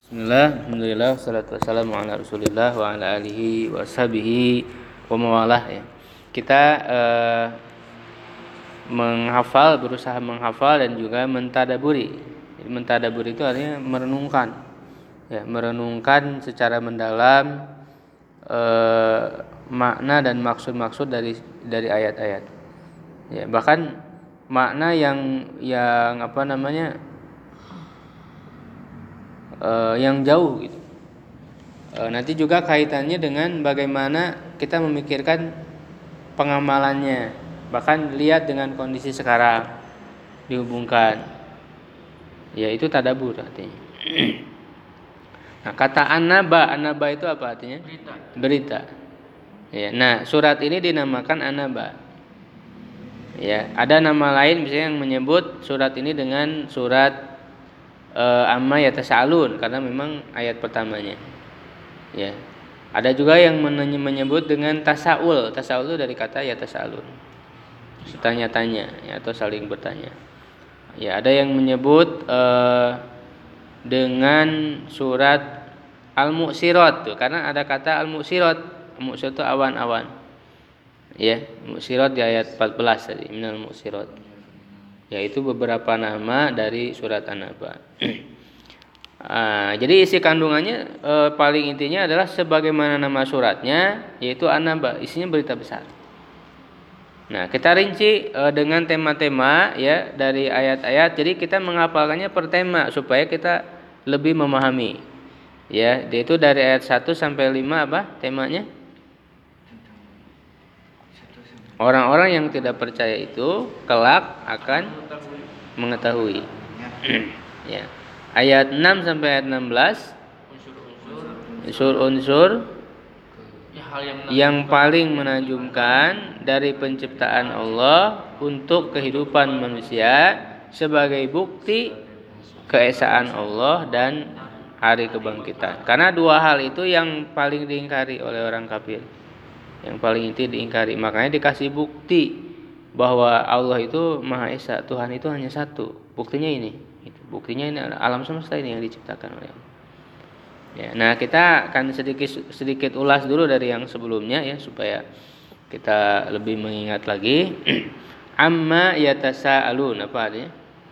Bismillah, alhamdulillah, wassalatu wassalamu ala rasulillah wa ala alihi wa sahbihi wa mawalah ya. Kita berusaha menghafal dan juga mentadaburi. Jadi mentadaburi itu artinya merenungkan. Ya, merenungkan secara mendalam makna dan maksud-maksud dari ayat-ayat. Ya, bahkan makna yang yang jauh gitu. Nanti juga kaitannya dengan bagaimana kita memikirkan pengamalannya, bahkan lihat dengan kondisi sekarang dihubungkan, yaitu tadabbur artinya. Nah, kata anaba itu apa artinya? Berita. Ya, nah surat ini dinamakan anaba. Ya, ada nama lain misalnya yang menyebut surat ini dengan surat amma yatasaalun karena memang ayat pertamanya. Ya. Ada juga yang menyebut dengan tasaul. Tasaul itu dari kata yatasaalun. Tanya-tanya ya, atau saling bertanya. Ya, ada yang menyebut dengan surat Al-Mu'sirat tuh karena ada kata Al-Mu'sirat. Al-Mu'sirat itu awan-awan. Ya, Mu'sirat di ayat 14 tadi, minal Mu'sirat. Yaitu beberapa nama dari surat An-Naba. Jadi isi kandungannya paling intinya adalah sebagaimana nama suratnya, yaitu An-Naba, isinya berita besar. Nah, kita rinci dengan tema-tema ya dari ayat-ayat. Jadi kita menghafalkannya per tema supaya kita lebih memahami. Ya, yaitu dari ayat 1 sampai 5 apa temanya? Orang-orang yang tidak percaya itu kelak akan mengetahui. Ya. Ayat 6 sampai ayat 16 unsur-unsur yang paling menajumkan dari penciptaan Allah untuk kehidupan manusia sebagai bukti keesaan Allah dan hari kebangkitan. Karena dua hal itu yang paling diingkari oleh orang kafir. Yang paling inti diingkari, makanya dikasih bukti bahwa Allah itu Maha Esa, Tuhan itu hanya satu. Buktinya ini, buktinya ini alam semesta ini yang diciptakan oleh Allah. Ya, nah kita akan sedikit ulas dulu dari yang sebelumnya ya supaya kita lebih mengingat lagi. Amma yatasaalun apa artinya?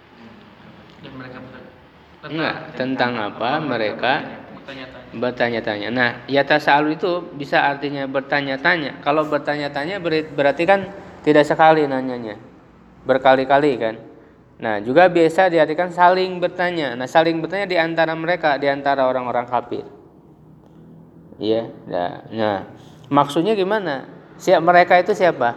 Tentang apa mereka bertanya-tanya. Nah, yatasaalun itu bisa artinya bertanya-tanya. Kalau bertanya-tanya berarti kan tidak sekali nanyanya, berkali-kali kan. Nah, juga biasa diartikan saling bertanya. Nah, saling bertanya di antara mereka, di antara orang-orang kafir. Iya, nah, maksudnya gimana? Mereka itu siapa?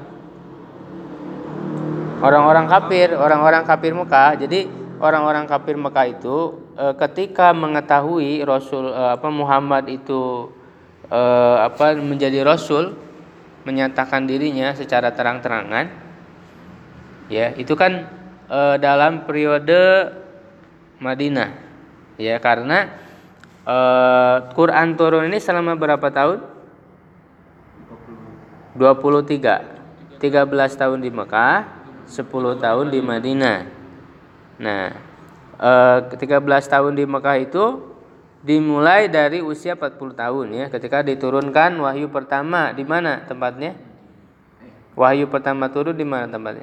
Orang-orang kafir Mekah. Jadi orang-orang kafir Mekah itu ketika mengetahui Rasul Muhammad itu menjadi Rasul, menyatakan dirinya secara terang-terangan, ya itu kan dalam periode Madinah, ya karena Quran turun ini selama berapa tahun? 23 13 tahun di Mekah, 10 tahun di Madinah. Nah, 13 tahun di Mekah itu dimulai dari usia 40 tahun ya, ketika diturunkan wahyu pertama. Di mana tempatnya? Wahyu pertama turun di mana tempatnya?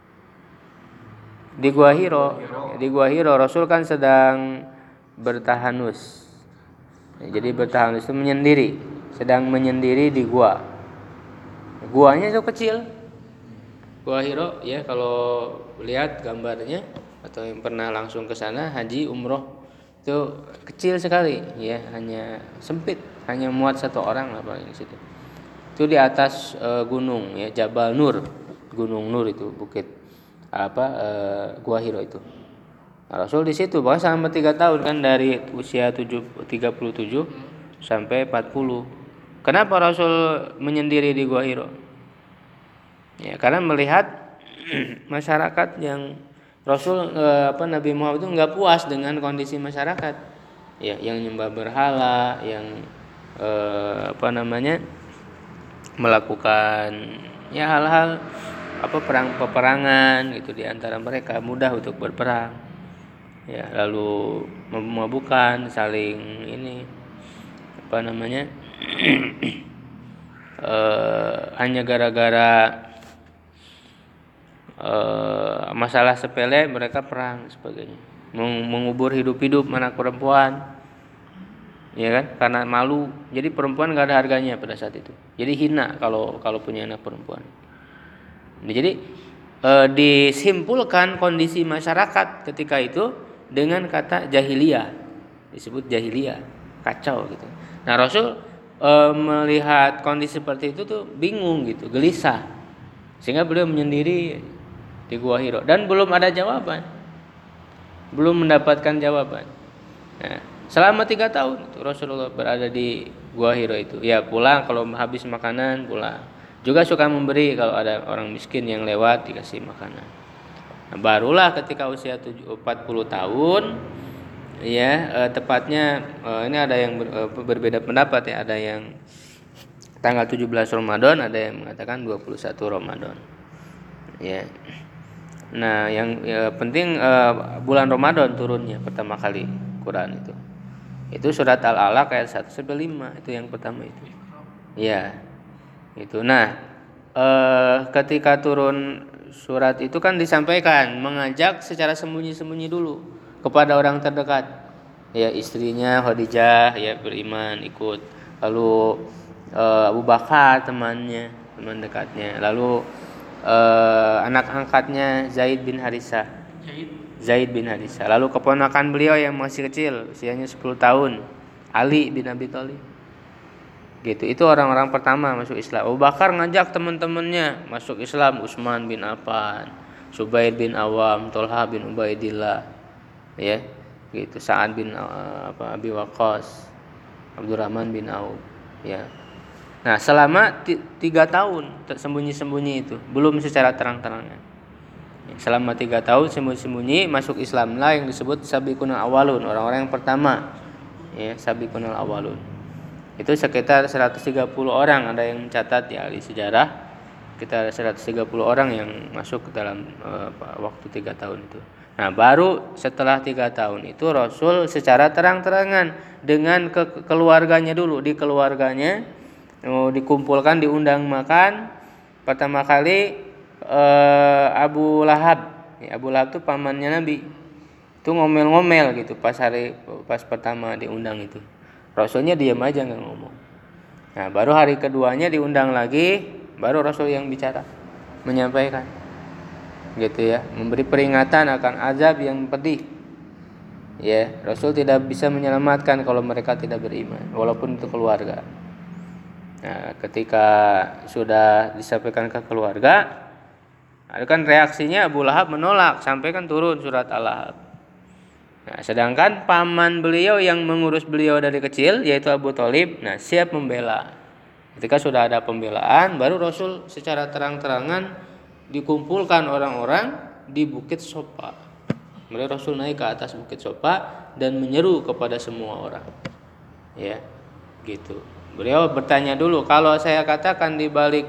Di Gua Hiro. Di Gua Hiro Rasul kan sedang bertahanus. Jadi bertahanus itu menyendiri, sedang menyendiri di gua. Guanya itu kecil. Gua Hiro ya, kalau lihat gambarnya atau yang pernah langsung ke sana haji umroh itu kecil sekali ya, hanya sempit, hanya muat satu orang lah paling di situ. Itu di atas gunung ya, Jabal Nur, Gunung Nur itu bukit Gua Hiro itu. Nah, Rasul di situ bahkan selama 3 tahun kan, dari usia 37 sampai 40. Kenapa Rasul menyendiri di Gua Hiro? Ya, karena melihat masyarakat yang Rasul Nabi Muhammad itu enggak puas dengan kondisi masyarakat. Ya, yang nyembah berhala, yang melakukan ya hal-hal peperangan gitu di antara mereka, mudah untuk berperang. Ya, lalu mabuk-mabukan, saling ini apa namanya? Hanya gara-gara masalah sepele mereka perang sebagainya, mengubur hidup-hidup anak perempuan, ya kan, karena malu. Jadi perempuan nggak ada harganya pada saat itu, jadi hina kalau punya anak perempuan. Jadi disimpulkan kondisi masyarakat ketika itu dengan kata jahiliyah, disebut jahiliyah, kacau gitu. Nah Rasul melihat kondisi seperti itu tuh bingung gitu, gelisah, sehingga beliau menyendiri di Gua Hiro dan belum ada jawaban, belum mendapatkan jawaban. Nah, selama 3 tahun itu Rasulullah berada di Gua Hiro itu. Ya pulang kalau habis makanan pulang. Juga suka memberi kalau ada orang miskin yang lewat dikasih makanan. Nah, barulah ketika usia 40 tahun, ya tepatnya ini ada yang berbeda pendapat ya, ada yang tanggal 17 Ramadan, ada yang mengatakan 21 Ramadan. Ya. Nah, yang penting bulan Ramadan turunnya pertama kali Quran itu. Itu surat Al-Alaq ayat 1 sampai 5, itu yang pertama itu. Ya. Itu. Nah, ketika turun surat itu kan disampaikan mengajak secara sembunyi-sembunyi dulu kepada orang terdekat. Ya, istrinya Khadijah ya beriman ikut. Lalu Abu Bakar temannya, teman dekatnya. Lalu anak angkatnya Zaid bin Harisah. Lalu keponakan beliau yang masih kecil, usianya 10 tahun, Ali bin Abi Thalib. Gitu. Itu orang-orang pertama masuk Islam. Abu Bakar ngajak teman-temannya masuk Islam, Utsman bin Affan, Zubair bin Awam, Thalha bin Ubaidillah. Ya. Gitu. Sa'ad bin Abi Waqqas, Abdurrahman bin Auf. Ya. Nah, selama 3 tahun sembunyi-sembunyi itu, belum secara terang-terangan. Selama 3 tahun sembunyi-sembunyi masuk Islam lah yang disebut sabiqunal awalun, orang-orang yang pertama. Ya, sabiqunal awalun. Itu sekitar 130 orang, ada yang mencatat ya di sejarah, kita 130 orang yang masuk ke dalam waktu 3 tahun itu. Nah, baru setelah 3 tahun itu Rasul secara terang-terangan dengan keluarganya dulu, di keluarganya dikumpulkan, diundang makan. Pertama kali Abu Lahab itu pamannya Nabi, itu ngomel-ngomel gitu pas pertama diundang itu. Rasulnya diam aja nggak ngomong. Nah, baru hari keduanya diundang lagi, baru Rasul yang bicara, menyampaikan gitu ya, memberi peringatan akan azab yang pedih. Ya, Rasul tidak bisa menyelamatkan kalau mereka tidak beriman, walaupun itu keluarga. Nah, ketika sudah disampaikan ke keluarga, kan reaksinya Abu Lahab menolak sampai kan turun surat Al-Lahab. Nah, sedangkan paman beliau yang mengurus beliau dari kecil yaitu Abu Thalib, nah siap membela. Ketika sudah ada pembelaan, baru Rasul secara terang-terangan dikumpulkan orang-orang di Bukit Sofa. Kemudian Rasul naik ke atas Bukit Sofa dan menyeru kepada semua orang. Ya, gitu. Beliau bertanya dulu, kalau saya katakan di balik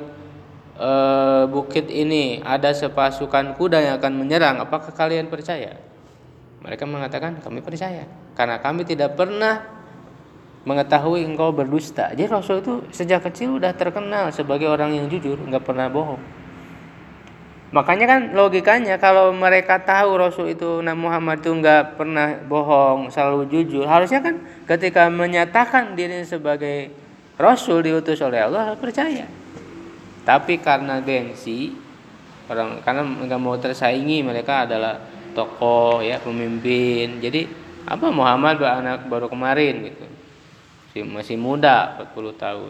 bukit ini ada sepasukan kuda yang akan menyerang, apakah kalian percaya? Mereka mengatakan kami percaya, karena kami tidak pernah mengetahui engkau berdusta. Jadi Rasul itu sejak kecil udah terkenal sebagai orang yang jujur, nggak pernah bohong. Makanya kan logikanya kalau mereka tahu Rasul itu Nabi Muhammad itu nggak pernah bohong, selalu jujur, harusnya kan ketika menyatakan dirinya sebagai Rasul diutus oleh Allah percaya. Tapi karena gengsi, karena nggak mau tersaingi, mereka adalah tokoh ya, pemimpin. Jadi apa Muhammad anak baru kemarin gitu, masih muda 40 tahun,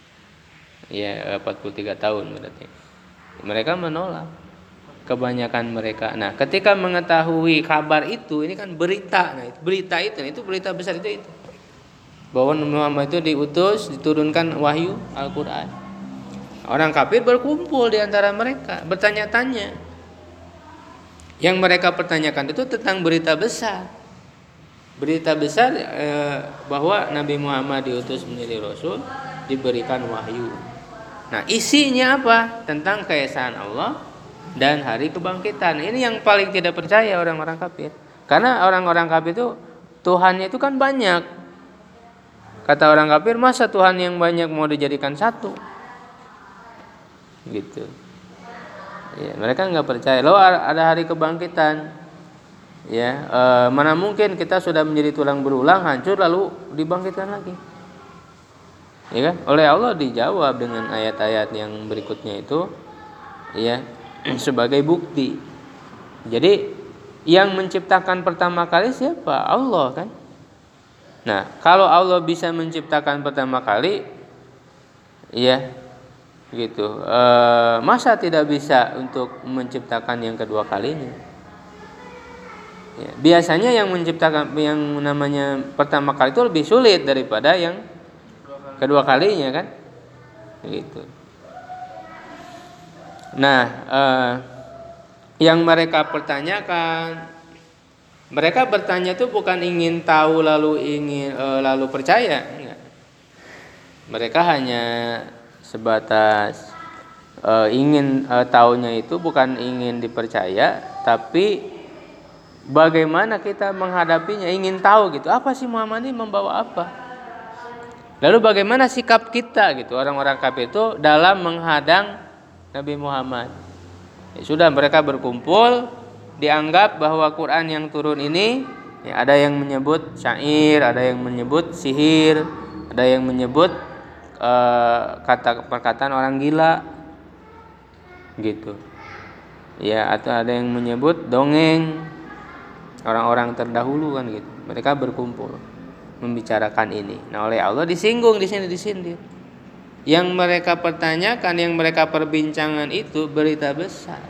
ya 43 tahun berarti. Mereka menolak, kebanyakan mereka. Nah, ketika mengetahui kabar itu, ini kan berita. Nah, berita besar itu bahwa Muhammad itu diutus, diturunkan wahyu Al-Quran. Orang kafir berkumpul di antara mereka, bertanya-tanya. Yang mereka pertanyakan itu tentang berita besar. Berita besar bahwa Nabi Muhammad diutus menjadi Rasul, diberikan wahyu. Nah, isinya apa? Tentang keesaan Allah dan hari kebangkitan. Ini yang paling tidak percaya orang-orang kafir. Karena orang-orang kafir itu Tuhannya itu kan banyak. Kata orang kafir, masa Tuhan yang banyak mau dijadikan satu? Gitu. Ya, mereka nggak percaya. Loh, ada hari kebangkitan. Ya, mana mungkin kita sudah menjadi tulang berulang, hancur lalu dibangkitkan lagi. Ya kan? Oleh Allah dijawab dengan ayat-ayat yang berikutnya itu, ya, sebagai bukti. Jadi yang menciptakan pertama kali siapa? Allah kan. Nah, kalau Allah bisa menciptakan pertama kali, ya, gitu. Masa tidak bisa untuk menciptakan yang kedua kalinya? Ya, biasanya yang menciptakan yang namanya pertama kali itu lebih sulit daripada yang kedua kalinya kan, gitu. Nah, yang mereka pertanyakan, mereka bertanya itu bukan ingin tahu lalu ingin lalu percaya, enggak. Mereka hanya sebatas ingin tahunya itu bukan ingin dipercaya, tapi bagaimana kita menghadapinya, ingin tahu gitu. Apa sih Muhammad ini membawa apa? Lalu bagaimana sikap kita gitu, orang-orang kafir itu dalam menghadang Nabi Muhammad. Ya sudah, mereka berkumpul, dianggap bahwa Quran yang turun ini, ya, ada yang menyebut syair, ada yang menyebut sihir, ada yang menyebut kata perkataan orang gila, gitu. Ya, atau ada yang menyebut dongeng orang-orang terdahulu kan gitu. Mereka berkumpul membicarakan ini. Nah, oleh Allah disinggung di sini, disindir. Yang mereka pertanyakan, yang mereka perbincangan itu berita besar.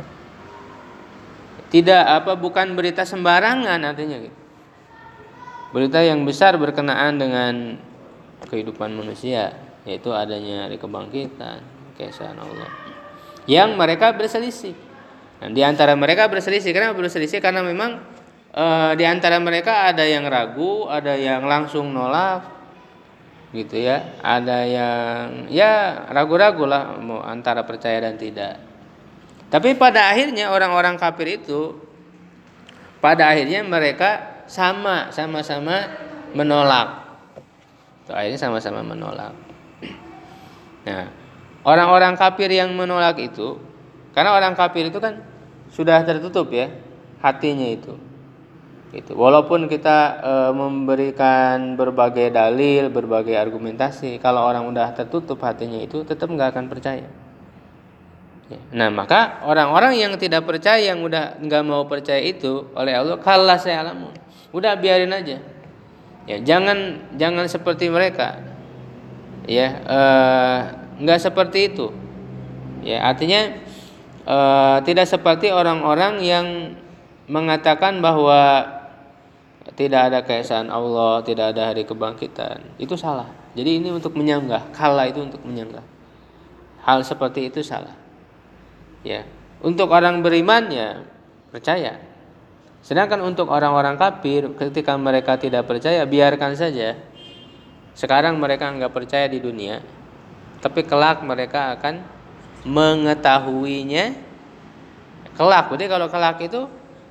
Bukan berita sembarangan artinya gitu. Berita yang besar berkenaan dengan kehidupan manusia, yaitu adanya hari kebangkitan, keesaan Allah. Yang mereka berselisih. Nah, di antara mereka berselisih, kenapa berselisih? Karena memang di antara mereka ada yang ragu, ada yang langsung nolak, gitu ya. Ada yang ya ragu-ragu lah mau antara percaya dan tidak. Tapi pada akhirnya orang-orang kafir itu, pada akhirnya mereka sama-sama menolak. Akhirnya sama-sama menolak. Nah, orang-orang kafir yang menolak itu, karena orang kafir itu kan sudah tertutup ya hatinya itu. Gitu. Walaupun kita memberikan berbagai dalil, berbagai argumentasi, kalau orang udah tertutup hatinya itu tetap nggak akan percaya. Ya. Nah, maka orang-orang yang tidak percaya, yang udah nggak mau percaya itu, oleh Allah kalah saya alamu, udah biarin aja. Ya, jangan seperti mereka. Ya, nggak seperti itu. Ya, artinya tidak seperti orang-orang yang mengatakan bahwa tidak ada keesaan Allah, tidak ada hari kebangkitan. Itu salah. Jadi ini untuk menyanggah, kala itu untuk menyanggah. Hal seperti itu salah. Ya. Untuk orang beriman ya percaya. Sedangkan untuk orang-orang kafir, ketika mereka tidak percaya, biarkan saja. Sekarang mereka enggak percaya di dunia, tapi kelak mereka akan mengetahuinya. Kelak, jadi kalau kelak itu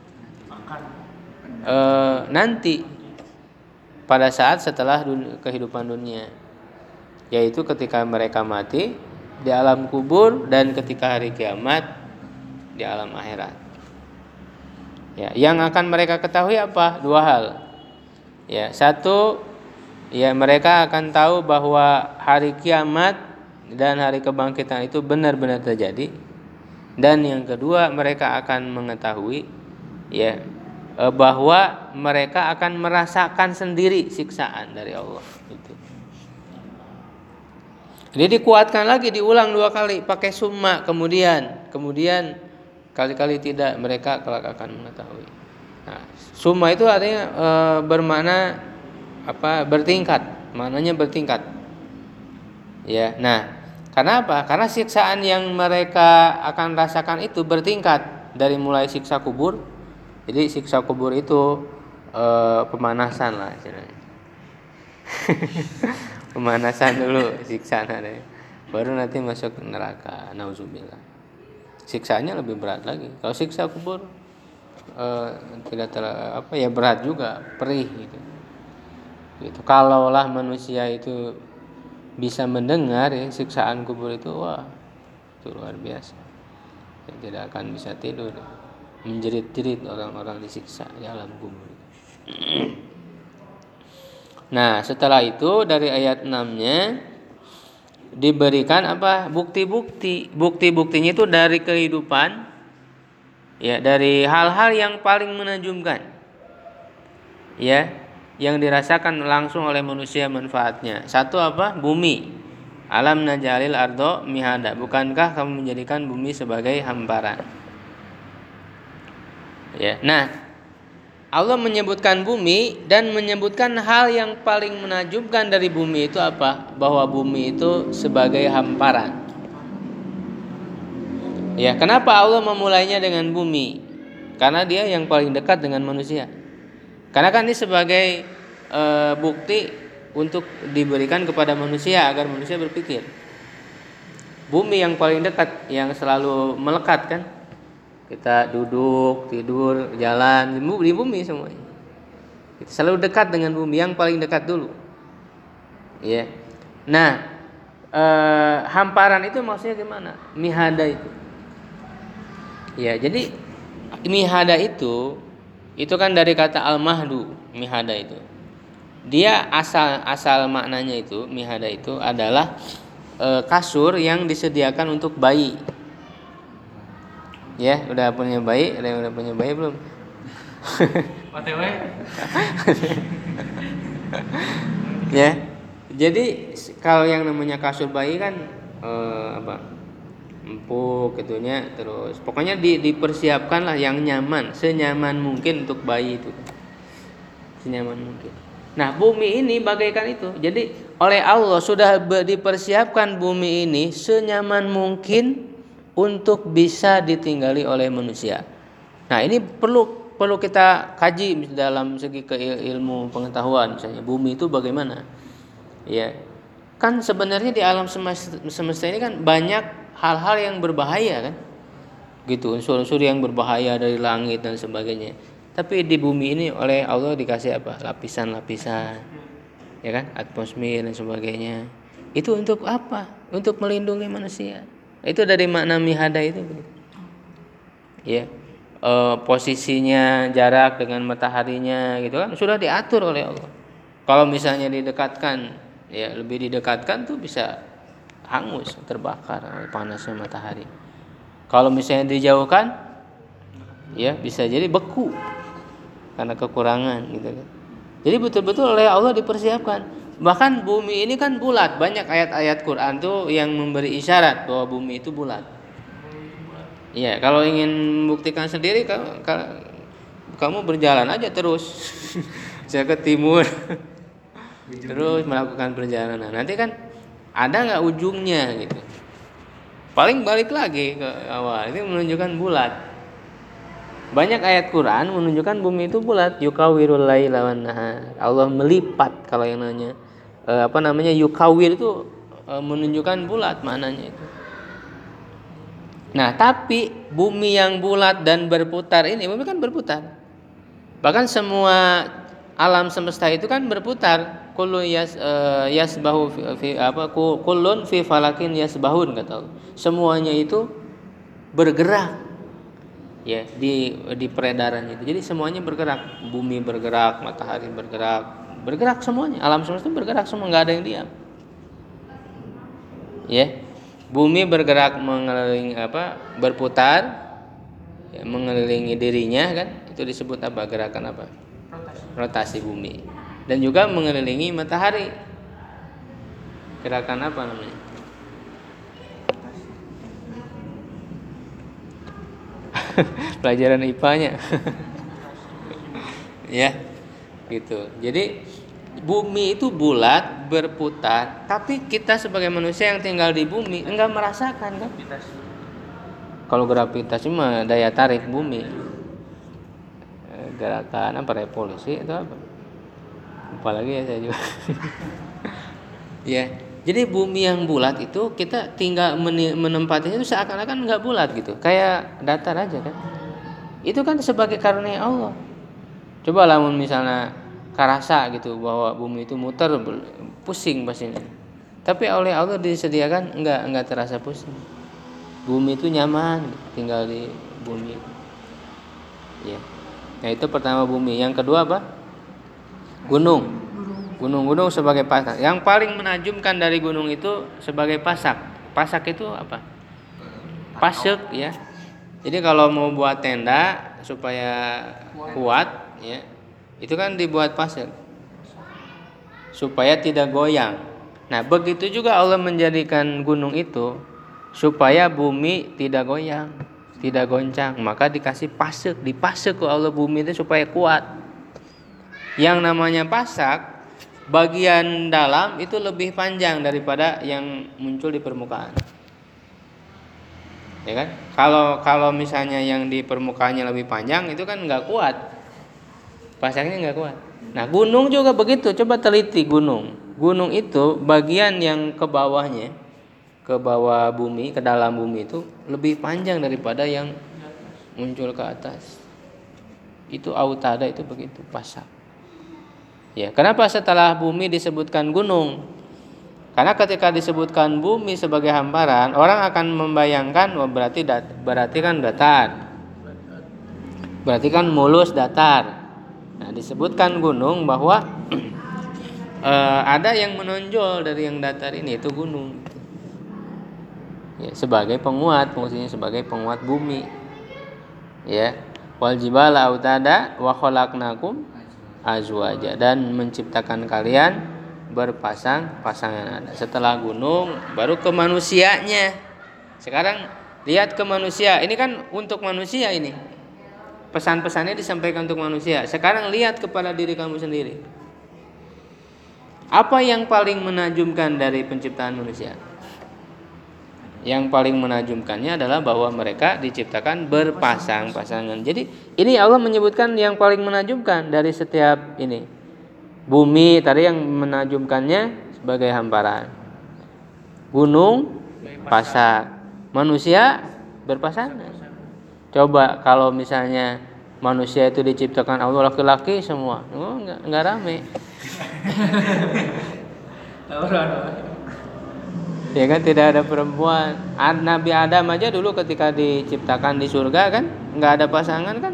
nanti pada saat setelah kehidupan dunia, yaitu ketika mereka mati di alam kubur dan ketika hari kiamat di alam akhirat. Ya, yang akan mereka ketahui apa? Dua hal. Ya, satu, ya mereka akan tahu bahwa hari kiamat dan hari kebangkitan itu benar-benar terjadi. Dan yang kedua, mereka akan mengetahui ya bahwa mereka akan merasakan sendiri siksaan dari Allah itu. Jadi dikuatkan lagi, diulang dua kali pakai summa, kemudian kali-kali tidak, mereka kelak akan mengetahui. Nah, summa itu artinya bermakna apa? Bertingkat, maknanya bertingkat. Ya, nah, karena apa? Karena siksaan yang mereka akan rasakan itu bertingkat, dari mulai siksa kubur. Jadi siksa kubur itu pemanasan lah istilahnya. Pemanasan dulu siksaan ada. Baru nanti masuk neraka, nauzubillah. Siksaannya lebih berat lagi. Kalau siksa kubur tidak berat juga, perih gitu. Gitu. Kalaulah manusia itu bisa mendengar ya, siksaan kubur itu, wah itu luar biasa. Ya, tidak akan bisa tidur, menjerit-jerit orang-orang disiksa di alam kubur. Nah, setelah itu dari ayat 6-nya diberikan apa? Bukti-bukti. Bukti-buktinya itu dari kehidupan, ya, dari hal-hal yang paling menakjubkan, ya, yang dirasakan langsung oleh manusia manfaatnya. Satu apa? Bumi. Alam najalil ardo mihada. Bukankah kamu menjadikan bumi sebagai hamparan? Ya. Nah, Allah menyebutkan bumi dan menyebutkan hal yang paling menakjubkan dari bumi itu apa? Bahwa bumi itu sebagai hamparan. Ya, kenapa Allah memulainya dengan bumi? Karena dia yang paling dekat dengan manusia. Karena kan ini sebagai bukti untuk diberikan kepada manusia agar manusia berpikir. Bumi yang paling dekat, yang selalu melekat kan? Kita duduk, tidur, jalan di bumi semuanya. Kita selalu dekat dengan bumi, yang paling dekat dulu. Ya. Nah, hamparan itu maksudnya gimana? Mihada itu. Ya, jadi mihada itu kan dari kata al-mahdu, mihada itu. Dia asal maknanya itu, mihada itu adalah kasur yang disediakan untuk bayi. Ya, udah punya bayi? Ada yang udah punya bayi belum? OTW. Ya. Jadi kalau yang namanya kasur bayi kan empuk gitunya, terus pokoknya dipersiapkan lah yang nyaman, senyaman mungkin untuk bayi itu. Senyaman mungkin. Nah, bumi ini bagaikan itu. Jadi oleh Allah sudah dipersiapkan bumi ini senyaman mungkin untuk bisa ditinggali oleh manusia. Nah, ini perlu kita kaji dalam segi ilmu pengetahuan, misalnya bumi itu bagaimana. Ya. Kan sebenarnya di alam semesta ini kan banyak hal-hal yang berbahaya kan. Gitu, unsur-unsur yang berbahaya dari langit dan sebagainya. Tapi di bumi ini oleh Allah dikasih apa? Lapisan-lapisan. Ya kan? Atmosfer dan sebagainya. Itu untuk apa? Untuk melindungi manusia. Itu dari makna mihada itu. Ya. Posisinya, jarak dengan mataharinya gitu kan sudah diatur oleh Allah. Kalau misalnya didekatkan, ya lebih didekatkan tuh bisa hangus, terbakar oleh panasnya matahari. Kalau misalnya dijauhkan, ya bisa jadi beku karena kekurangan gitu kan. Jadi betul-betul oleh Allah dipersiapkan. Bahkan bumi ini kan bulat. Banyak ayat-ayat Quran tuh yang memberi isyarat bahwa bumi itu bulat. Iya, kalau ingin membuktikan sendiri kamu berjalan aja terus. Saya ke timur. Terus melakukan perjalanan. Nanti kan ada nggak ujungnya gitu. Paling balik lagi ke awal. Itu menunjukkan bulat. Banyak ayat Quran menunjukkan bumi itu bulat. Yukawirul laila wan nahar. Allah melipat. Kalau yang namanya yukawir itu menunjukkan bulat maknanya itu. Nah, tapi bumi yang bulat dan berputar ini, bumi kan berputar. Bahkan semua alam semesta itu kan berputar. Kullu yasbahu kullun fi falakin yasbahun kata Allah. Semuanya itu bergerak. Ya, di peredaran itu. Jadi semuanya bergerak. Bumi bergerak, matahari bergerak semuanya. Alam semesta bergerak semua, enggak ada yang diam. Ya. Bumi bergerak mengelilingi berputar, ya, mengelilingi dirinya kan, itu disebut apa? Gerakan apa? Rotasi bumi. Dan juga mengelilingi matahari. Gerakan apa namanya? Pelajaran IPA-nya. Ya, gitu. Jadi bumi itu bulat, berputar, tapi kita sebagai manusia yang tinggal di bumi enggak merasakan kan? Kalau gravitasi mah daya tarik bumi. Gerakan apa revolusi itu apa? Apalagi ya saya juga. Ya. Jadi bumi yang bulat itu kita tinggal menempatinya itu seakan-akan enggak bulat gitu. Kayak datar aja kan. Itu kan sebagai karunia Allah. Coba lamun misalnya karasa gitu bahwa bumi itu muter, pusing pastinya. Tapi oleh Allah disediakan enggak terasa pusing. Bumi itu nyaman tinggal di bumi. Ya. Nah, itu pertama bumi. Yang kedua apa? Gunung. Gunung-gunung sebagai pasak. Yang paling menajumkan dari gunung itu sebagai pasak. Pasak itu apa? Pasek ya. Jadi kalau mau buat tenda supaya kuat ya, itu kan dibuat pasir supaya tidak goyang. Nah, begitu juga Allah menjadikan gunung itu supaya bumi tidak goyang, tidak goncang, maka dikasih pasir, dipasek ke Allah bumi itu supaya kuat. Yang namanya pasak, bagian dalam itu lebih panjang daripada yang muncul di permukaan. Ya kan? Kalau misalnya yang di permukaannya lebih panjang itu kan nggak kuat, pasangnya nggak kuat. Nah, gunung juga begitu. Coba teliti gunung. Gunung itu bagian yang ke bawahnya, ke bawah bumi, ke dalam bumi itu lebih panjang daripada yang muncul ke atas. Itu autada itu begitu pasak. Ya, kenapa setelah bumi disebutkan gunung? Karena ketika disebutkan bumi sebagai hamparan, orang akan membayangkan berarti kan datar. Berarti kan mulus datar. Nah, disebutkan gunung bahwa ada yang menonjol dari yang datar ini, itu gunung. Ya, sebagai penguat, fungsinya sebagai penguat bumi. Ya. Wal jibala autada wa khalaqnakum azwaja, dan menciptakan kalian berpasang-pasangan. Ada setelah gunung baru ke manusianya. Sekarang lihat ke manusia. Ini kan untuk manusia ini. Pesan-pesannya disampaikan untuk manusia. Sekarang lihat kepada diri kamu sendiri. Apa yang paling menajumkan dari penciptaan manusia? Yang paling menajumkannya adalah bahwa mereka diciptakan berpasang-pasangan. Jadi ini Allah menyebutkan yang paling menajumkan dari setiap ini. Bumi tadi yang menajumkannya sebagai hamparan. Gunung pasak. Manusia berpasangan. Coba kalau misalnya manusia itu diciptakan Allah laki-laki semua, enggak rame. Ya kan, tidak ada perempuan. Nabi Adam aja dulu ketika diciptakan di surga kan enggak ada pasangan kan.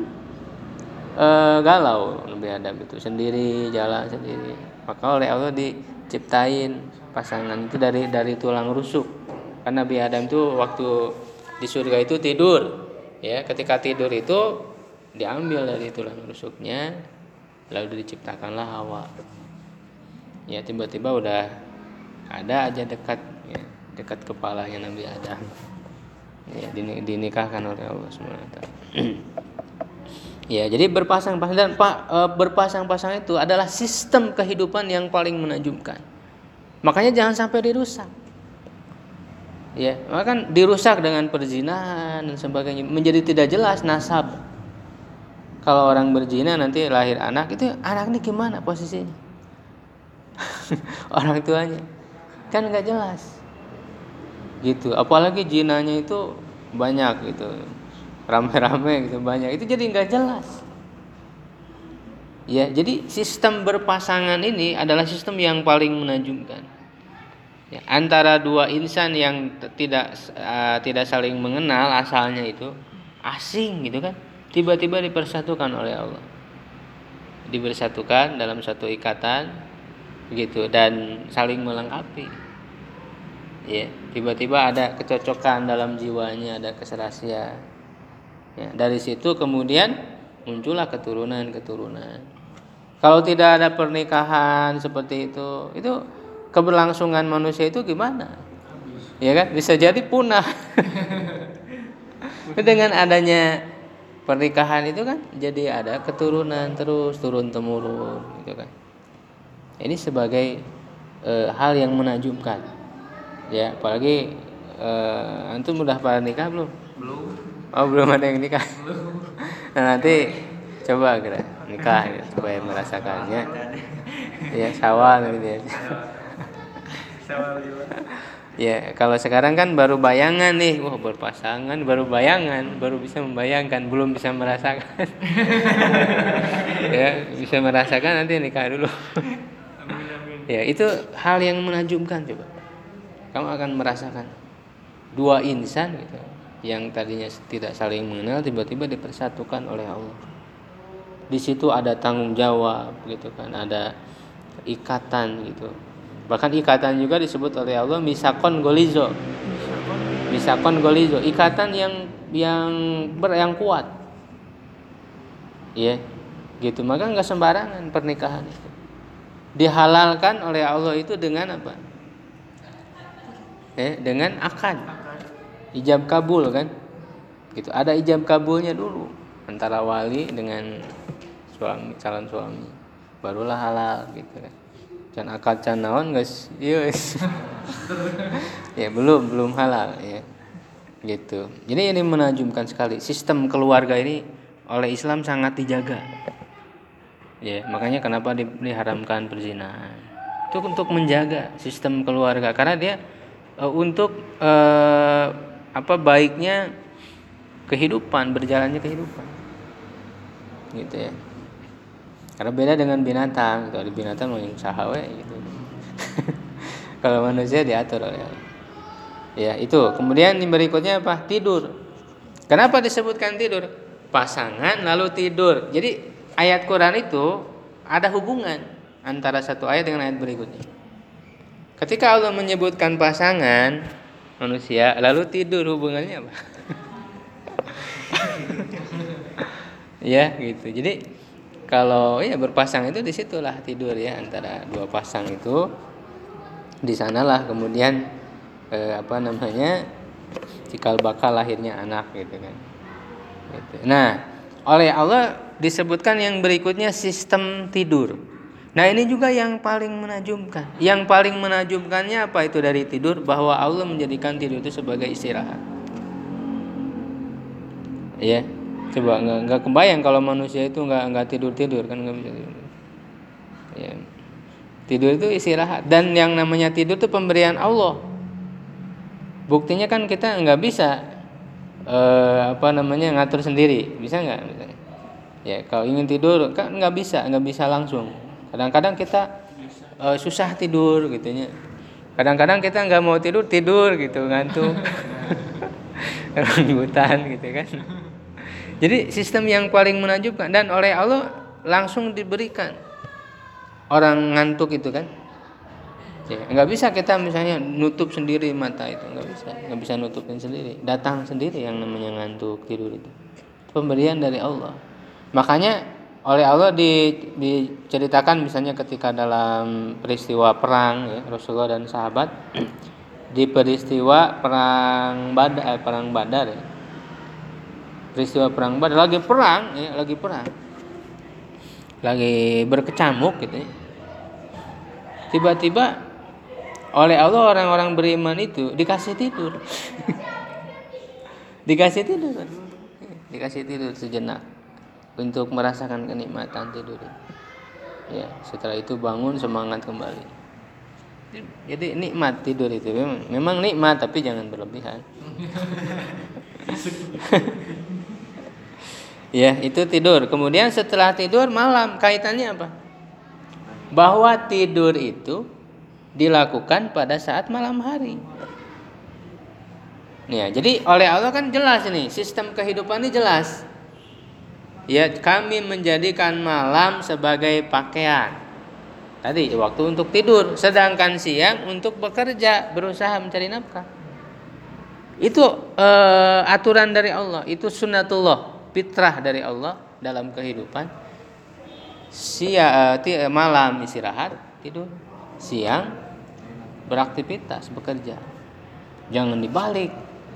Galau Nabi Adam itu sendiri, jalan sendiri. Maka oleh Allah diciptain pasangan itu dari tulang rusuk. Karena Nabi Adam itu waktu di surga itu tidur, ya. Ketika tidur itu diambil dari tulang rusuknya, lalu diciptakanlah Hawa. Ya, tiba-tiba udah ada aja dekat kepalanya Nabi Adam. Ya, dinikahkan oleh Allah SWT. Ya, jadi berpasang-pasang itu adalah sistem kehidupan yang paling menajumkan. Makanya jangan sampai dirusak. Ya, maka kan dirusak dengan perzinahan dan sebagainya, menjadi tidak jelas nasab. Kalau orang berzina nanti lahir anak, itu anak ini gimana posisinya? Orang tuanya kan nggak jelas. Gitu. Apalagi zinanya itu banyak gitu. Rame-rame gitu banyak, itu jadi nggak jelas. Ya, jadi sistem berpasangan ini adalah sistem yang paling menajumkan. Ya, antara dua insan yang tidak saling mengenal asalnya itu asing gitu kan, tiba-tiba dipersatukan oleh Allah, dipersatukan dalam satu ikatan gitu dan saling melengkapi. Ya, tiba-tiba ada kecocokan dalam jiwanya, ada keserasian. Ya, dari situ kemudian muncullah keturunan. Kalau tidak ada pernikahan seperti itu keberlangsungan manusia itu gimana? Ya kan, bisa jadi punah. Dengan adanya pernikahan itu kan jadi ada keturunan terus turun temurun gitu kan. Ini sebagai hal yang menajumkan. Ya, apalagi antum udah pada nikah belum? Oh, belum ada yang nikah. Nah, nanti coba kira nikah ya, supaya merasakannya. Ya, Syawal gitu ya. Ya, kalau sekarang kan baru bayangan nih, wah berpasangan baru bayangan, baru bisa membayangkan, belum bisa merasakan. Ya, bisa merasakan nanti nikah dulu. Ya, itu hal yang menakjubkan coba. Kamu akan merasakan dua insan gitu, yang tadinya tidak saling mengenal tiba-tiba dipersatukan oleh Allah. Di situ ada tanggung jawab gitu kan, ada ikatan gitu. Bahkan ikatan juga disebut oleh Allah misakon golizo. Misakon golizo, ikatan yang kuat. Ya, gitu. Maka enggak sembarangan pernikahan itu. Dihalalkan oleh Allah itu dengan apa? Dengan akad. Ijab kabul kan? Gitu. Ada ijab kabulnya dulu antara wali dengan suami, calon suami. Barulah halal gitu kan. Can akad can naon guys, yes. Ya belum halal ya, gitu. Jadi ini menakjubkan sekali. Sistem keluarga ini oleh Islam sangat dijaga. Ya makanya kenapa diharamkan perzinahan. Itu untuk menjaga sistem keluarga karena dia untuk baiknya kehidupan, berjalannya kehidupan, gitu ya. Karena beda dengan binatang, kalau di binatang mau yang sahawe gitu. Kalau manusia diatur oleh Allah. Ya, itu. Kemudian yang berikutnya apa? Tidur. Kenapa disebutkan tidur? Pasangan lalu tidur. Jadi ayat Quran itu ada hubungan antara satu ayat dengan ayat berikutnya. Ketika Allah menyebutkan pasangan manusia lalu tidur, hubungannya apa? Ya, gitu. Jadi kalau ya berpasang itu disitulah tidur ya, antara dua pasang itu, di sanalah kemudian cikal bakal lahirnya anak gitu kan. Gitu. Nah, oleh Allah disebutkan yang berikutnya sistem tidur. Nah ini juga yang paling menakjubkan. Yang paling menakjubkannya apa itu dari tidur? Bahwa Allah menjadikan tidur itu sebagai istirahat. Ya. Coba nggak kebayang kalau manusia itu nggak tidur kan nggak bisa tidur. Ya. Tidur itu istirahat, dan yang namanya tidur itu pemberian Allah. Buktinya kan kita nggak bisa ngatur sendiri, bisa nggak? Ya kalau ingin tidur kan nggak bisa langsung. Kadang-kadang kita susah tidur gitunya. Kadang-kadang kita nggak mau tidur gitu, ngantuk, rebutan gitu kan. Jadi sistem yang paling menakjubkan, dan oleh Allah langsung diberikan. Orang ngantuk itu kan, ya, nggak bisa kita misalnya nutup sendiri mata itu, nggak bisa nutupin sendiri, datang sendiri yang namanya ngantuk tidur itu. Pemberian dari Allah. Makanya oleh Allah diceritakan misalnya ketika dalam peristiwa perang ya, Rasulullah dan sahabat di peristiwa perang Badar ya. Peristiwa perang Badar lagi berkecamuk gitu ya. Tiba-tiba oleh Allah orang-orang beriman itu dikasih tidur. Dikasih tidur sejenak untuk merasakan kenikmatan tidur. Ya, setelah itu bangun semangat kembali. Jadi nikmat tidur itu memang nikmat, tapi jangan berlebihan. Ya, itu tidur. Kemudian setelah tidur malam, kaitannya apa? Bahwa tidur itu dilakukan pada saat malam hari. Ya, jadi oleh Allah kan jelas ini, sistem kehidupan ini jelas. Ya, kami menjadikan malam sebagai pakaian. Tadi waktu untuk tidur, sedangkan siang untuk bekerja, berusaha mencari nafkah. Itu aturan dari Allah, itu sunnatullah, fitrah dari Allah dalam kehidupan. Malam istirahat, tidur. Siang beraktivitas, bekerja. Jangan dibalik.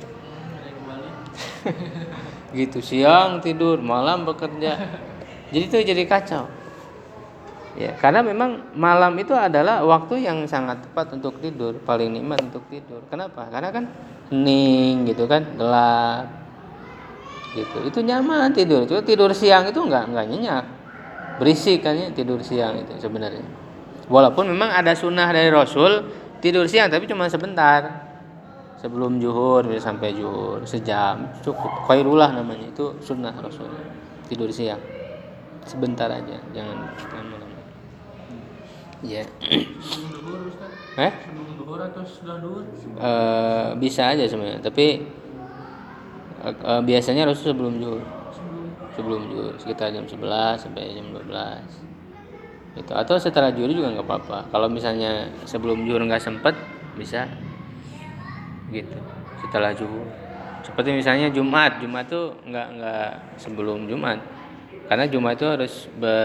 Gitu, siang tidur, malam bekerja. Jadi itu jadi kacau. Ya, karena memang malam itu adalah waktu yang sangat tepat untuk tidur, paling nikmat untuk tidur. Kenapa? Karena kan hening gitu kan, gelap. Gitu. Itu nyaman tidur. Cuma tidur siang itu enggak nyenyak. Berisik kan ya tidur siang itu sebenarnya. Walaupun memang ada sunnah dari Rasul tidur siang tapi cuma sebentar. Sebelum zuhur sampai zuhur sejam cukup. Khairullah namanya, itu sunnah Rasul. Tidur siang sebentar aja, jangan lama-lama. Ya. Sebelum duhur Ustaz? Sebelum duhur atau setelah duhur? Bisa aja sebenarnya, tapi biasanya Rasul sebelum zuhur. Sebelum zuhur sekitar jam 11 sampai jam 12. Itu atau setelah zuhur juga nggak apa-apa. Kalau misalnya sebelum zuhur nggak sempet, bisa gitu setelah zuhur. Seperti misalnya Jumat tuh nggak sebelum Jumat, karena Jumat itu harus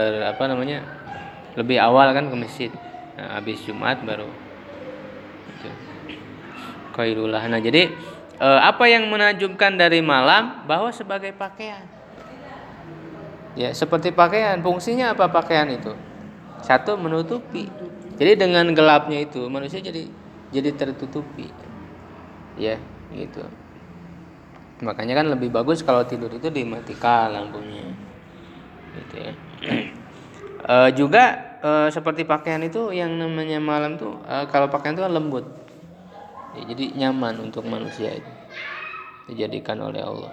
lebih awal kan ke masjid. Nah, habis Jumat baru gitu. Khairullah. Nah, jadi apa yang menakjubkan dari malam bahwa sebagai pakaian. Ya, seperti pakaian, fungsinya apa pakaian itu? Satu, menutupi. Jadi dengan gelapnya itu manusia jadi tertutupi. Ya, gitu. Makanya kan lebih bagus kalau tidur itu dimatikan lampunya. Gitu ya. Juga seperti pakaian itu yang namanya malam tuh kalau pakaian itu kan lembut. Ya, jadi nyaman untuk manusia itu. Dijadikan oleh Allah.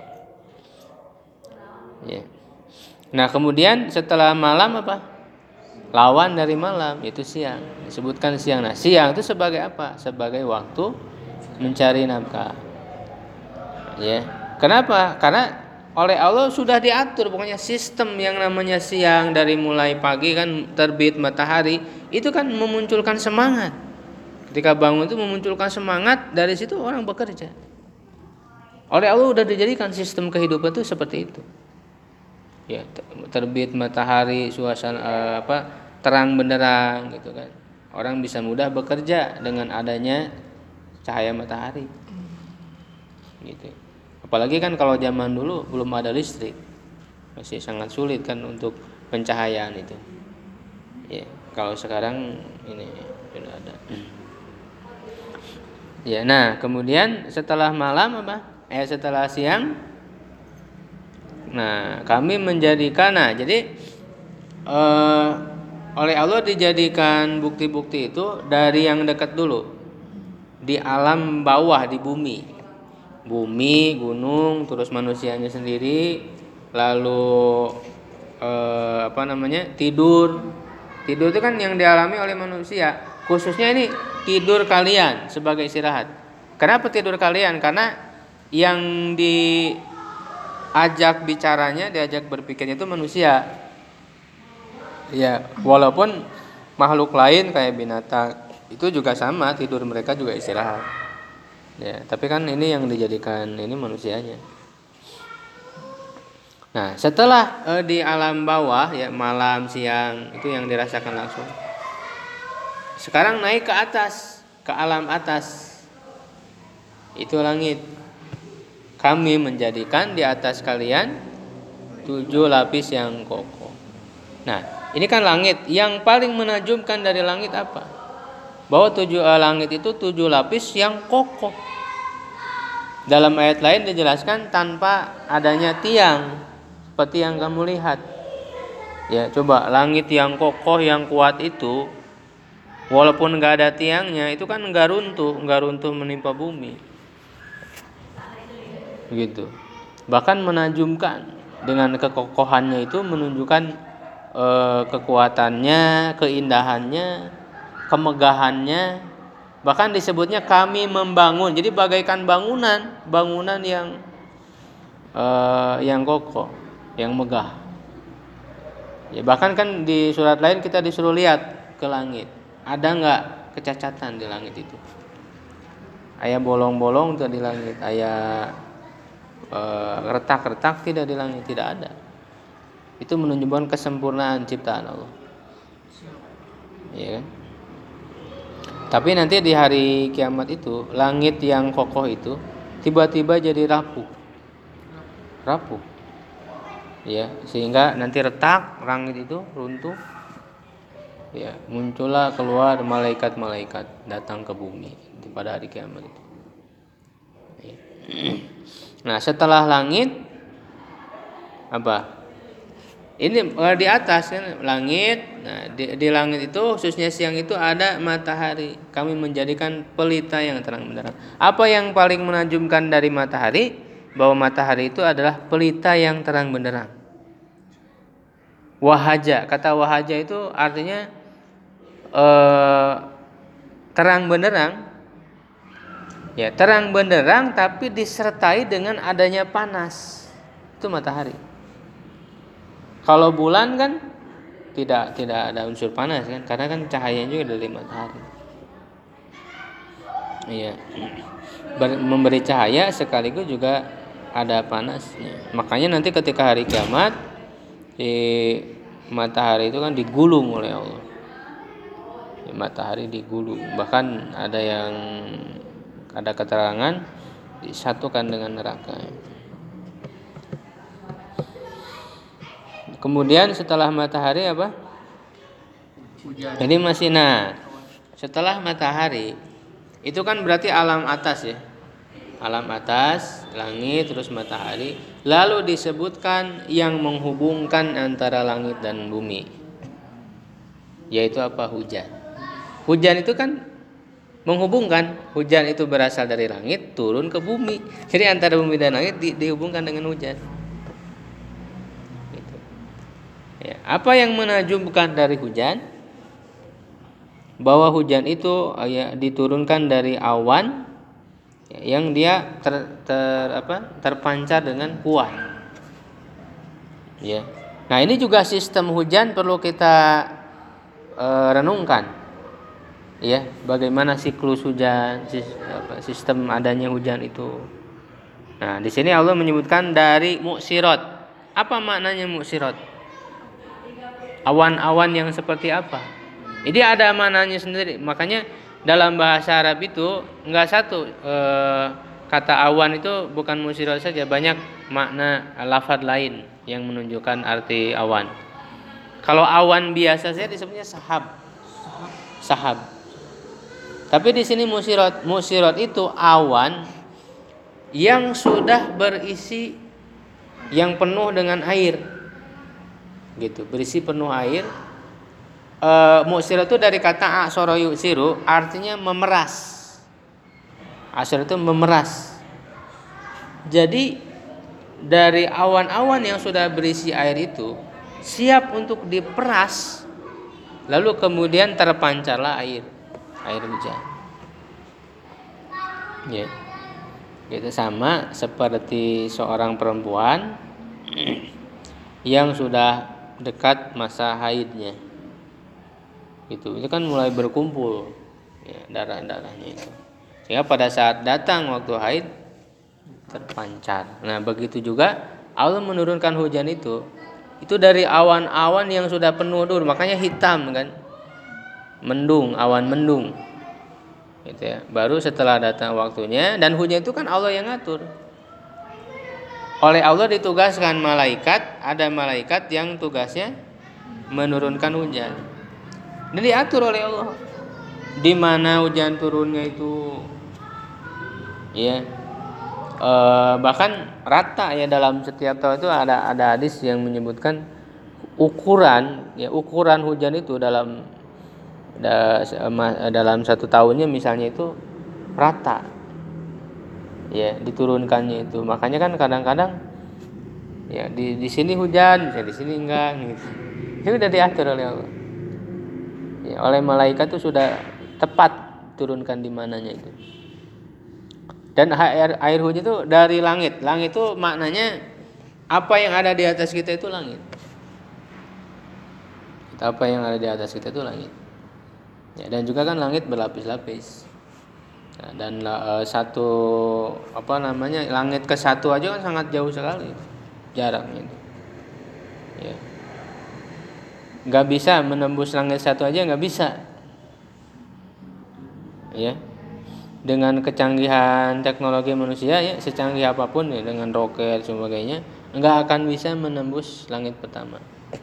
Ya. Nah, kemudian setelah malam apa? Lawan dari malam itu siang. Disebutkan siang. Nah, siang itu sebagai apa? Sebagai waktu mencari nafkah. Ya. Kenapa? Karena oleh Allah sudah diatur pokoknya sistem yang namanya siang, dari mulai pagi kan terbit matahari itu kan memunculkan semangat. Ketika bangun itu memunculkan semangat, dari situ orang bekerja. Oleh Allah sudah dijadikan sistem kehidupan itu seperti itu. Ya, terbit matahari, suasana terang benderang gitu kan. Orang bisa mudah bekerja dengan adanya cahaya matahari. Gitu. Apalagi kan kalau zaman dulu belum ada listrik. Masih sangat sulit kan untuk pencahayaan itu. Ya, kalau sekarang ini sudah ada. Ya, nah, kemudian setelah malam setelah siang, nah, kami menjadikan, jadi oleh Allah dijadikan bukti-bukti itu dari yang dekat dulu, di alam bawah, di bumi, gunung, terus manusianya sendiri, lalu tidur itu kan yang dialami oleh manusia, khususnya ini tidur kalian sebagai istirahat. Kenapa tidur kalian? Karena yang diajak bicaranya, diajak berpikirnya itu manusia. Ya, walaupun makhluk lain kayak binatang itu juga sama, tidur mereka juga istirahat. Ya, tapi kan ini yang dijadikan ini manusianya. Nah, setelah di alam bawah ya, malam siang itu yang dirasakan langsung. Sekarang naik ke atas, ke alam atas. Itu langit. Kami menjadikan di atas kalian 7 lapis yang kokoh. Nah, ini kan langit. Yang paling menakjubkan dari langit apa? Bahwa langit itu 7 lapis yang kokoh. Dalam ayat lain dijelaskan tanpa adanya tiang, seperti yang kamu lihat. Ya, coba langit yang kokoh, yang kuat itu, walaupun nggak ada tiangnya, itu kan nggak runtuh menimpa bumi. Gitu. Bahkan menakjubkan dengan kekokohannya itu menunjukkan kekuatannya, keindahannya, kemegahannya. Bahkan disebutnya kami membangun. Jadi bagaikan bangunan yang kokoh, yang megah. Ya, bahkan kan di surat lain kita disuruh lihat ke langit. Ada nggak kecacatan di langit itu? Aya bolong-bolong tuh di langit, aya retak-retak tidak di langit, tidak ada. Itu menunjukkan kesempurnaan ciptaan Allah. Ya kan? Tapi nanti di hari kiamat itu, langit yang kokoh itu tiba-tiba jadi rapuh. Ya, sehingga nanti retak, langit itu runtuh. Ya, muncullah keluar malaikat-malaikat datang ke bumi pada hari kiamat itu. Ya. Nah, setelah langit apa? Ini di atas kan langit. Nah, di langit itu khususnya siang itu ada matahari. Kami menjadikan pelita yang terang benderang. Apa yang paling menakjubkan dari matahari? Bahwa matahari itu adalah pelita yang terang benderang. Wahaja, kata wahaja itu artinya terang benderang. Ya, terang benderang tapi disertai dengan adanya panas. Itu matahari. Kalau bulan kan tidak ada unsur panas kan, karena kan cahayanya juga dari matahari. Iya. Memberi cahaya sekaligus juga ada panasnya. Makanya nanti ketika hari kiamat di matahari itu kan digulung oleh Allah. Matahari digulung. Bahkan ada keterangan disatukan dengan neraka. Kemudian setelah matahari apa? Hujan. Jadi setelah matahari itu kan berarti alam atas ya. Alam atas, langit, terus matahari. Lalu disebutkan yang menghubungkan antara langit dan bumi. Yaitu apa? Hujan. Hujan itu kan menghubungkan. Hujan itu berasal dari langit turun ke bumi. Jadi antara bumi dan langit dihubungkan dengan hujan. Ya, apa yang menakjubkan dari hujan? Bahwa hujan itu diturunkan dari awan yang dia terpancar dengan kuat. Ya. Nah, ini juga sistem hujan perlu kita renungkan. Ya, bagaimana siklus hujan, sistem adanya hujan itu. Nah, di sini Allah menyebutkan dari muksirat. Apa maknanya muksirat? Awan-awan yang seperti apa? Ini ada maknanya sendiri. Makanya dalam bahasa Arab itu enggak satu kata awan itu bukan musirat saja, banyak makna lafaz lain yang menunjukkan arti awan. Kalau awan biasa saja disebutnya sahab. Tapi di sini musirat itu awan yang sudah berisi, yang penuh dengan air. Gitu, berisi penuh air. Mu'sir itu dari kata aksara yu'siru, artinya memeras. Aksara itu memeras. Jadi dari awan-awan yang sudah berisi air itu siap untuk diperas, lalu kemudian terpancarlah air hujan. Ya. Itu sama seperti seorang perempuan yang sudah dekat masa haidnya, itu kan mulai berkumpul ya, darahnya itu, sehingga pada saat datang waktu haid terpancar. Nah, begitu juga Allah menurunkan hujan itu dari awan-awan yang sudah penuh dulu, makanya hitam kan, awan mendung, gitu ya. Baru setelah datang waktunya, dan hujan itu kan Allah yang ngatur. Oleh Allah ditugaskan malaikat, ada malaikat yang tugasnya menurunkan hujan. Dan diatur oleh Allah di mana hujan turunnya itu, ya, bahkan rata ya, dalam setiap tahun itu ada hadis yang menyebutkan ukuran hujan itu dalam satu tahunnya misalnya itu rata. Ya, diturunkannya itu. Makanya kan kadang-kadang ya di sini hujan, di sini enggak gitu. Itu sudah diatur oleh Allah. Ya, oleh malaikat itu sudah tepat turunkan di mananya itu. Dan air hujan itu dari langit. Langit itu maknanya apa yang ada di atas kita itu langit. Apa yang ada di atas kita itu langit. Ya, dan juga kan langit berlapis-lapis. Nah, dan langit ke satu aja kan sangat jauh sekali jaraknya itu. Ya. Nggak bisa menembus langit satu aja, nggak bisa. Ya. Dengan kecanggihan teknologi manusia ya, secanggih apapun ya, dengan roket dan sebagainya, nggak akan bisa menembus langit pertama.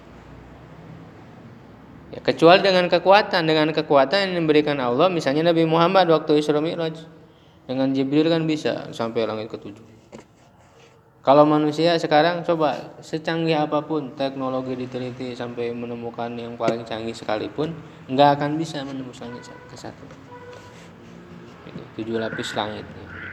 Ya, kecuali dengan kekuatan yang diberikan Allah, misalnya Nabi Muhammad waktu Isra Mi'raj dengan Jibril kan bisa sampai langit ke-7. Kalau manusia sekarang coba secanggih apapun teknologi diteliti sampai menemukan yang paling canggih sekalipun nggak akan bisa menembus langit ke satu. 7 lapis langit.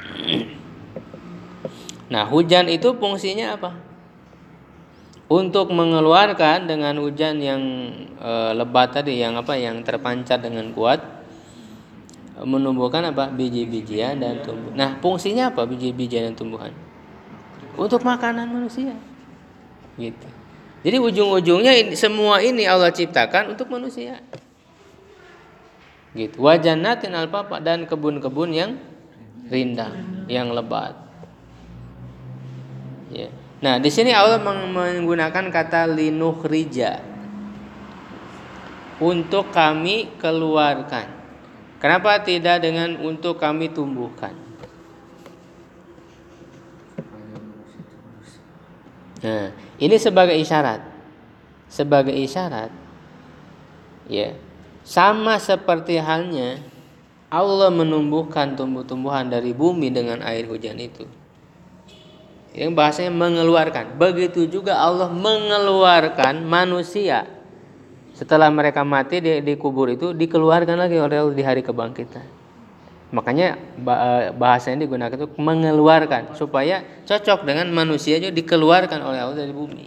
Nah, hujan itu fungsinya apa? Untuk mengeluarkan dengan hujan yang lebat tadi, yang terpancar dengan kuat, menumbuhkan apa? Biji-bijian dan tumbuhan. Nah, fungsinya apa biji-bijian dan tumbuhan? Untuk makanan manusia. Gitu. Jadi ujung-ujungnya semua ini Allah ciptakan untuk manusia. Gitu. Wa jannatin alfafa, dan kebun-kebun yang rindang, yang lebat. Ya. Nah, di sini Allah menggunakan kata linukhrija, untuk kami keluarkan. Kenapa tidak dengan untuk kami tumbuhkan? Nah, ini sebagai isyarat. Sebagai isyarat, ya. Sama seperti halnya Allah menumbuhkan tumbuh-tumbuhan dari bumi dengan air hujan itu. Yang bahasanya mengeluarkan. Begitu juga Allah mengeluarkan manusia. Setelah mereka mati di kubur itu, dikeluarkan lagi oleh Allah di hari kebangkitan. Makanya bahasanya digunakan itu mengeluarkan, supaya cocok dengan manusia juga, dikeluarkan oleh Allah dari bumi.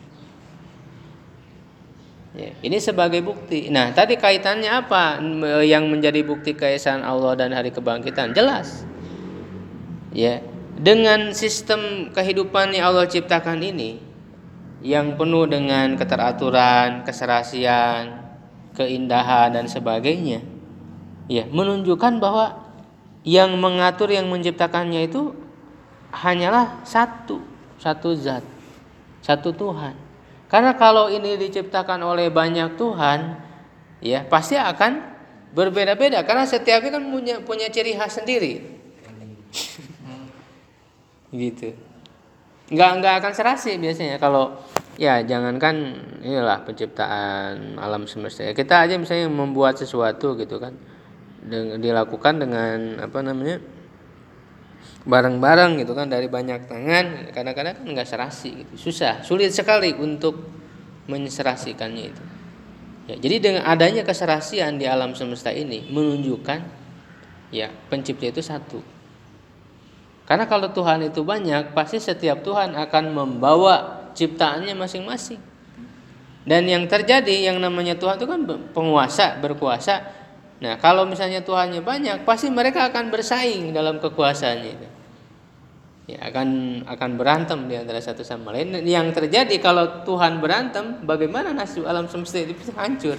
Ya, ini sebagai bukti. Nah, tadi kaitannya apa yang menjadi bukti keesaan Allah dan hari kebangkitan? Jelas. Ya, dengan sistem kehidupan yang Allah ciptakan ini, yang penuh dengan keteraturan, keserasian, keindahan dan sebagainya, ya, menunjukkan bahwa yang mengatur, yang menciptakannya itu hanyalah satu zat, satu Tuhan. Karena kalau ini diciptakan oleh banyak Tuhan, ya pasti akan berbeda-beda, karena setiapnya kan punya ciri khas sendiri. Gitu. Nggak akan serasi biasanya kalau, ya jangankan inilah penciptaan alam semesta. Kita aja misalnya membuat sesuatu gitu kan, dilakukan dengan bareng-bareng gitu kan, dari banyak tangan, kadang-kadang kan nggak serasi gitu, sulit sekali untuk menserasikannya itu. Ya, jadi dengan adanya keserasian di alam semesta ini menunjukkan, ya, pencipta itu satu. Karena kalau Tuhan itu banyak, pasti setiap Tuhan akan membawa ciptaannya masing-masing. Dan yang terjadi, yang namanya Tuhan itu kan penguasa, berkuasa. Nah, kalau misalnya Tuhannya banyak, pasti mereka akan bersaing dalam kekuasaannya itu. Ya, akan berantem di antara satu sama lain. Yang terjadi kalau Tuhan berantem, bagaimana nasib alam semesta itu bisa hancur.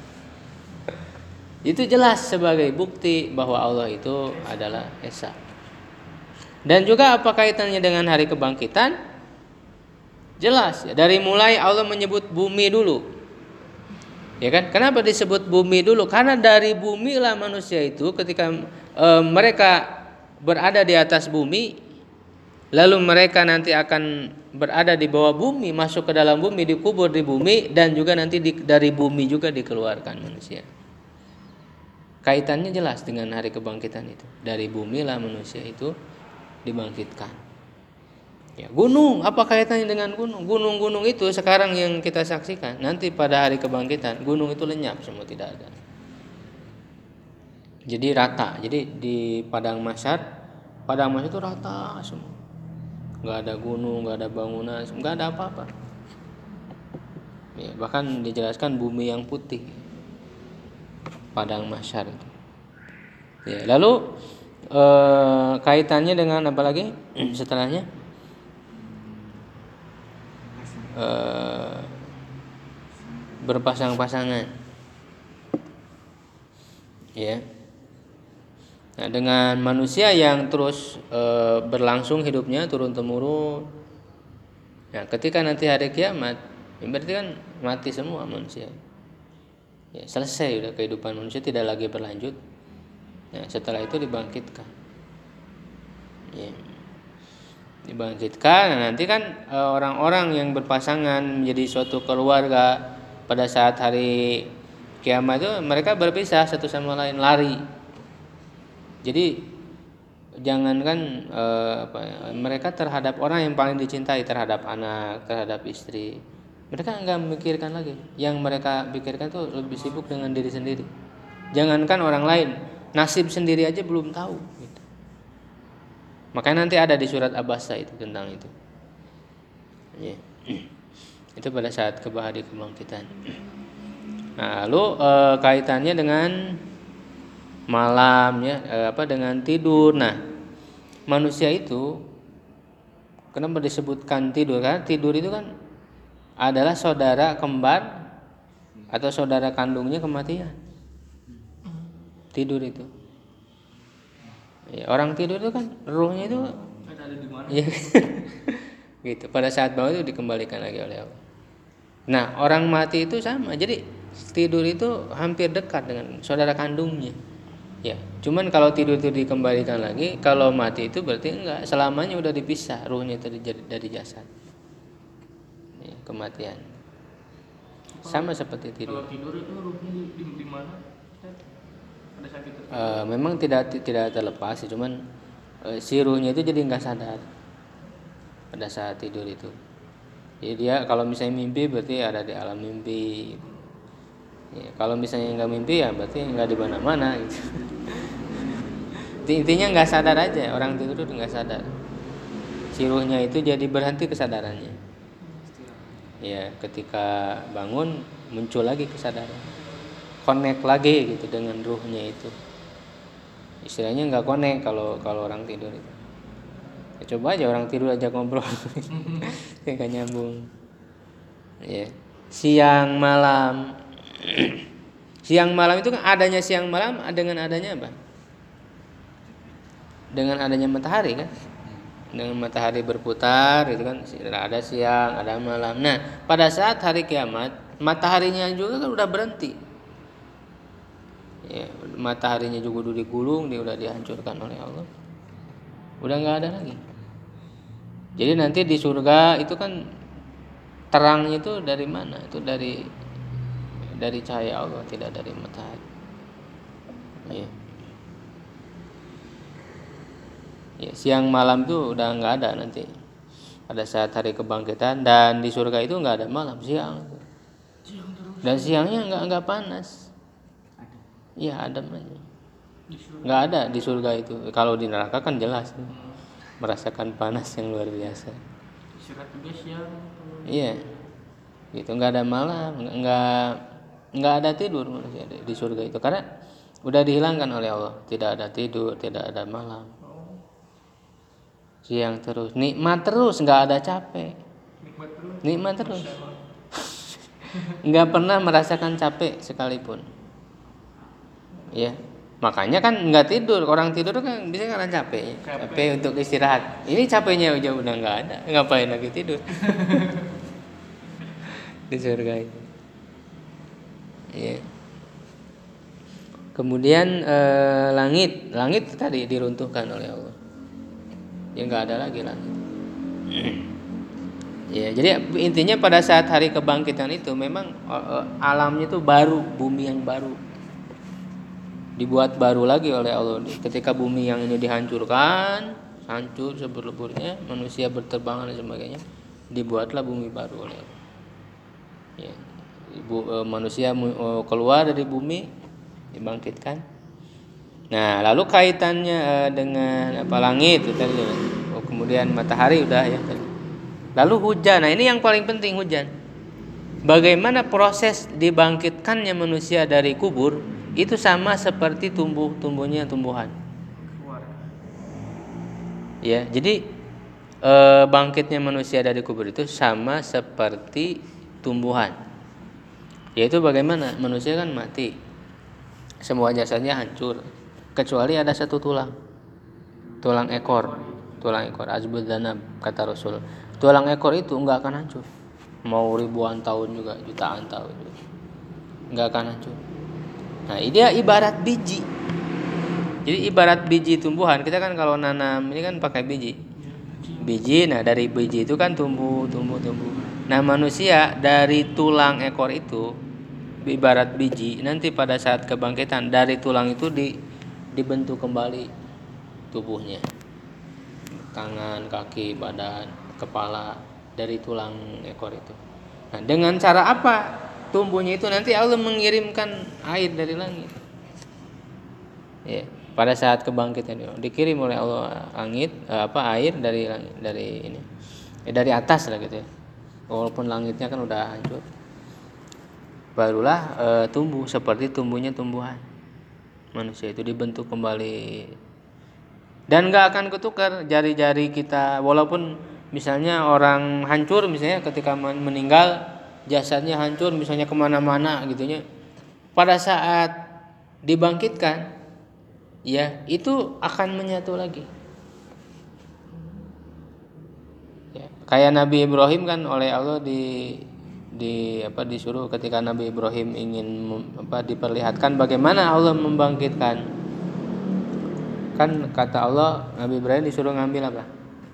Itu jelas sebagai bukti bahwa Allah itu adalah Esa. Dan juga apa kaitannya dengan hari kebangkitan? Jelas ya, dari mulai Allah menyebut bumi dulu. Ya kan? Kenapa disebut bumi dulu? Karena dari bumi lah manusia itu ketika mereka berada di atas bumi, lalu mereka nanti akan berada di bawah bumi, masuk ke dalam bumi, dikubur di bumi, dan juga nanti dari bumi juga dikeluarkan manusia. Kaitannya jelas dengan hari kebangkitan itu. Dari bumi lah manusia itu dibangkitkan. Ya, gunung, apa kaitannya dengan gunung? Gunung-gunung itu sekarang yang kita saksikan, nanti pada hari kebangkitan gunung itu lenyap semua, tidak ada. Jadi rata. Jadi di padang mahsyar itu rata semua. Enggak ada gunung, enggak ada bangunan, enggak ada apa-apa. Ya, bahkan dijelaskan bumi yang putih. Padang mahsyar itu. Ya, lalu kaitannya dengan apa lagi setelahnya? Berpasang-pasangan, ya. Nah, dengan manusia yang terus berlangsung hidupnya turun temurun. Nah, ketika nanti hari kiamat, berarti kan mati semua manusia. Ya, selesai udah kehidupan manusia, tidak lagi berlanjut. Nah, setelah itu dibangkitkan. Ya. Dibangkitkan. Nah, nanti kan orang-orang yang berpasangan menjadi suatu keluarga pada saat hari kiamat itu mereka berpisah satu sama lain, lari. Jadi jangankan mereka terhadap orang yang paling dicintai, terhadap anak, terhadap istri, mereka nggak memikirkan lagi. Yang mereka pikirkan tuh lebih sibuk dengan diri sendiri. Jangankan orang lain, nasib sendiri aja belum tahu. Gitu. Makanya nanti ada di surat Abasa itu tentang itu. Ya. Itu pada saat hari kebangkitan. Nah, lalu kaitannya dengan malam ya, dengan tidur. Nah, manusia itu kenapa disebutkan tidur? Karena tidur itu kan adalah saudara kembar atau saudara kandungnya kematian. Tidur itu. Ya, orang tidur itu kan ruhnya itu ada di mana? ya, gitu. Pada saat bangun itu dikembalikan lagi oleh Allah. Nah, orang mati itu sama. Jadi tidur itu hampir dekat dengan saudara kandungnya. Ya, cuman kalau tidur itu dikembalikan lagi, kalau mati itu berarti enggak, selamanya udah dipisah ruhnya itu dari jasad. Ya, kematian. Sama seperti tidur. Kalau tidur itu ruhnya di mana? Pada saat itu. Memang tidak terlepas, cuman si ruhnya itu jadi nggak sadar pada saat tidur itu. Jadi dia kalau misalnya mimpi berarti ada di alam mimpi. Ya, kalau misalnya nggak mimpi ya berarti nggak di mana-mana gitu. Intinya nggak sadar aja, orang tidur itu nggak sadar. Si ruhnya itu jadi berhenti kesadarannya. Ya, ketika bangun muncul lagi kesadaran, connect lagi gitu dengan ruhnya itu. Istilahnya nggak connect kalau orang tidur itu. Ya, coba aja orang tidur aja ngobrol, nggak nyambung. Ya, siang malam. Siang malam itu kan adanya siang malam dengan adanya apa? Dengan adanya matahari kan? Dengan matahari berputar itu kan ada siang, ada malam. Nah, pada saat hari kiamat, mataharinya juga kan udah berhenti. Ya, mataharinya juga udah digulung, dia udah dihancurkan oleh Allah. Udah nggak ada lagi. Jadi nanti di surga itu kan terangnya itu dari mana? Itu dari cahaya Allah, tidak dari matahari. Ya. Ya, siang malam tuh udah nggak ada nanti. Pada saat hari kebangkitan, dan di surga itu nggak ada malam, siang. Dan siangnya nggak panas. Iya, adem aja. Nggak ada di surga itu. Kalau di neraka kan jelas merasakan panas yang luar biasa. Istirahat juga siang. Iya, gitu, nggak ada malam, nggak ada tidur manusia di surga itu karena udah dihilangkan oleh Allah. Tidak ada tidur, tidak ada malam, siang terus, nikmat terus, nggak ada capek, nikmat terus, nggak pernah merasakan capek sekalipun. Ya, makanya kan nggak tidur. Orang tidur kan bisa karena capek untuk istirahat. Ini capeknya udah nggak ada, ngapain lagi tidur? Di surga itu. Ya. Kemudian langit tadi diruntuhkan oleh Allah. Ya nggak ada lagi langit. Ya, jadi intinya pada saat hari kebangkitan itu memang alamnya itu baru, bumi yang baru. Dibuat baru lagi oleh Allah. Ketika bumi yang ini dihancurkan, hancur sebelur-belurnya, manusia berterbangan dan sebagainya, dibuatlah bumi baru oleh Allah. Ya, manusia keluar dari bumi, dibangkitkan. Nah, lalu kaitannya dengan langit itu tadi. Kemudian matahari udah ya tadi. Lalu hujan. Nah, ini yang paling penting, hujan. Bagaimana proses dibangkitkannya manusia dari kubur itu sama seperti tumbuhnya tumbuhan. Ya, jadi bangkitnya manusia dari kubur itu sama seperti tumbuhan. Yaitu bagaimana? Manusia kan mati, semua jasadnya hancur, kecuali ada satu tulang ekor, azbul danab kata Rasul. Tulang ekor itu enggak akan hancur, mau ribuan tahun juga, jutaan tahun juga, enggak akan hancur. Nah, dia ibarat biji. Jadi ibarat biji tumbuhan. Kita kan kalau nanam ini kan pakai biji. Nah dari biji itu kan tumbuh. Nah, manusia dari tulang ekor itu ibarat biji. Nanti pada saat kebangkitan dari tulang itu dibentuk kembali tubuhnya, tangan, kaki, badan, kepala, dari tulang ekor itu. Nah, dengan cara apa tumbuhnya itu? Nanti Allah mengirimkan air dari langit. Ya, pada saat kebangkitan itu dikirim oleh Allah air dari langit, dari ini. Dari atas lah gitu ya. Walaupun langitnya kan udah hancur. Barulah tumbuh seperti tumbuhnya tumbuhan. Manusia itu dibentuk kembali. Dan gak akan ketukar jari-jari kita, walaupun misalnya orang hancur, misalnya ketika meninggal jasadnya hancur, misalnya kemana-mana gitunya, pada saat dibangkitkan, ya itu akan menyatu lagi. Ya, kayak Nabi Ibrahim kan oleh Allah disuruh ketika Nabi Ibrahim ingin diperlihatkan bagaimana Allah membangkitkan. Kan kata Allah, Nabi Ibrahim disuruh ngambil apa?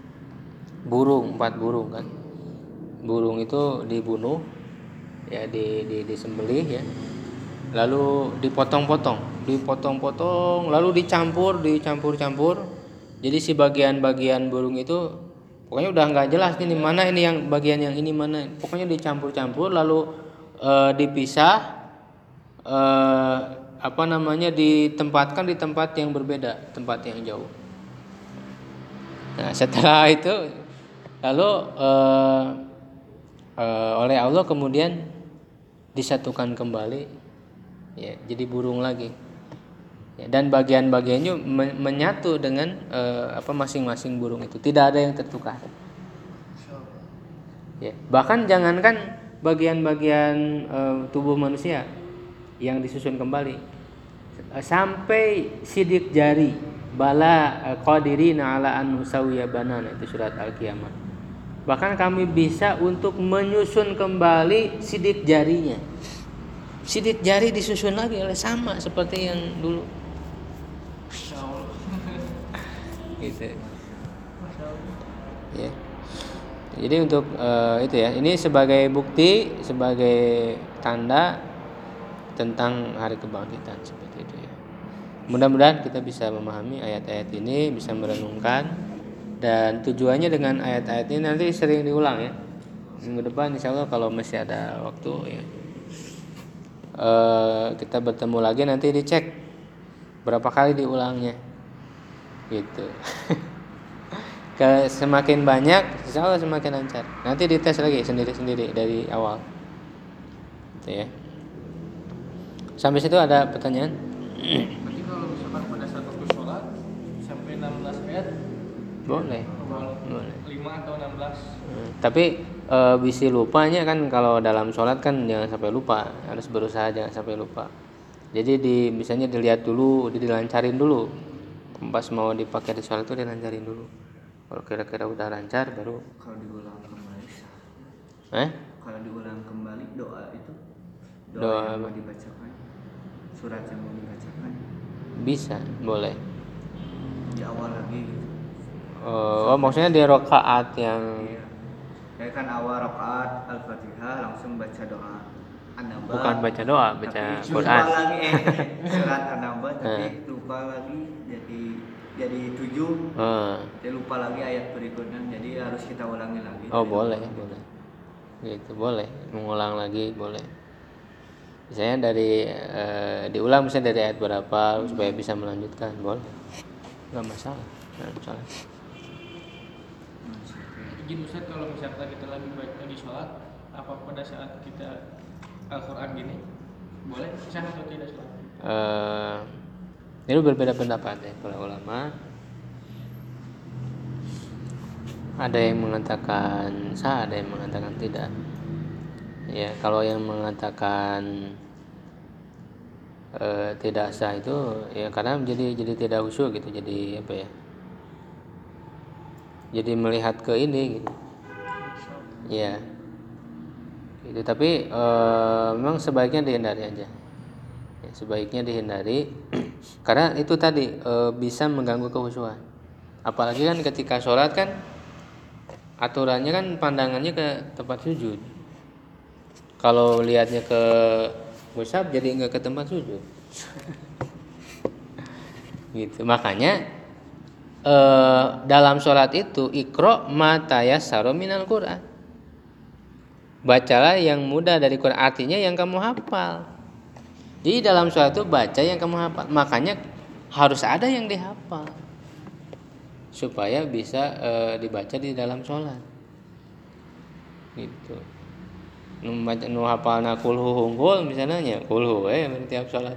4 burung kan. Burung itu dibunuh, ya disembelih ya. Lalu dipotong-potong, lalu dicampur. Jadi si bagian-bagian burung itu pokoknya udah nggak jelas ini mana ini yang bagian yang ini mana. Pokoknya dicampur-campur lalu dipisah. Ditempatkan di tempat yang berbeda, tempat yang jauh. Nah, setelah itu lalu oleh Allah kemudian disatukan kembali, ya, jadi burung lagi. Ya, dan bagian-bagiannya menyatu dengan masing-masing burung itu, tidak ada yang tertukar. Ya, bahkan jangankan bagian-bagian tubuh manusia yang disusun kembali, sampai sidik jari, bala qadirina ala an nusawiya banana, itu surat Al-Qiyamah. Bahkan kami bisa untuk menyusun kembali sidik jarinya. Sidik jari disusun lagi oleh sama seperti yang dulu. Gitu. Ya. Jadi untuk itu ya, ini sebagai bukti, sebagai tanda tentang hari kebangkitan seperti itu ya. Mudah-mudahan kita bisa memahami ayat-ayat ini, bisa merenungkan, dan tujuannya dengan ayat-ayat ini nanti sering diulang ya. Minggu depan insya Allah kalau masih ada waktu ya, kita bertemu lagi, nanti dicek berapa kali diulangnya gitu. Semakin banyak insya Allah semakin lancar. Nanti dites lagi sendiri-sendiri dari awal gitu ya. Sampai situ ada pertanyaan? Berarti kalau misalkan pada saat waktu sholat sampai 16 ayat Boleh. 5 atau 16. Tapi bisi lupanya kan, kalau dalam sholat kan jangan sampai lupa, harus berusaha jangan sampai lupa. Jadi misalnya dilihat dulu, dilancarin dulu. Pas mau dipakai di sholat itu dilancarin dulu. Kalau kira-kira udah lancar baru. Kalau diulang kembali Kalau diulang kembali doa itu, doa yang mau dibacakan, surat yang mau dibacakan, bisa, boleh. di awal lagi gitu. Maksudnya di rakaat yang Ya kan awal rakaat Al-Fatihah langsung baca doa An-Naba. Bukan baca doa, baca Quran. Lupa lagi surat An-Naba tapi lupa lagi jadi 7. Jadi lupa lagi ayat berikutnya, jadi harus kita ulangi lagi. Boleh. Gitu, boleh. Mengulang lagi boleh. Misalnya dari diulang misalnya dari ayat berapa supaya bisa melanjutkan, boleh. Enggak masalah. Izin Ustaz, kalau misalkan kita lagi baca di sholat, apa pada saat kita Al-Quran gini, boleh sah atau tidak sholat? Ini berbeda pendapat ya para ulama. Ada yang mengatakan sah, ada yang mengatakan tidak. Ya, kalau yang mengatakan tidak sah itu ya karena jadi tidak khusyuk gitu, jadi apa ya? Jadi melihat ke ini gitu. Ya. Gitu, tapi memang sebaiknya dihindari aja. Ya, sebaiknya dihindari karena itu tadi bisa mengganggu kekhusyuan. Apalagi kan ketika sholat kan aturannya kan pandangannya ke tempat sujud. Kalau lihatnya ke mushaf jadi enggak ke tempat sujud. Gitu. Makanya dalam sholat itu iqra ma tayassara minal Qur'an. Bacalah yang mudah dari Quran, artinya yang kamu hafal. Jadi dalam sholat itu baca yang kamu hafal. Makanya harus ada yang dihafal supaya bisa dibaca di dalam sholat. Gitu. Nu hafalna kulhu hunggul misalnya nya kulhu tiap sholat.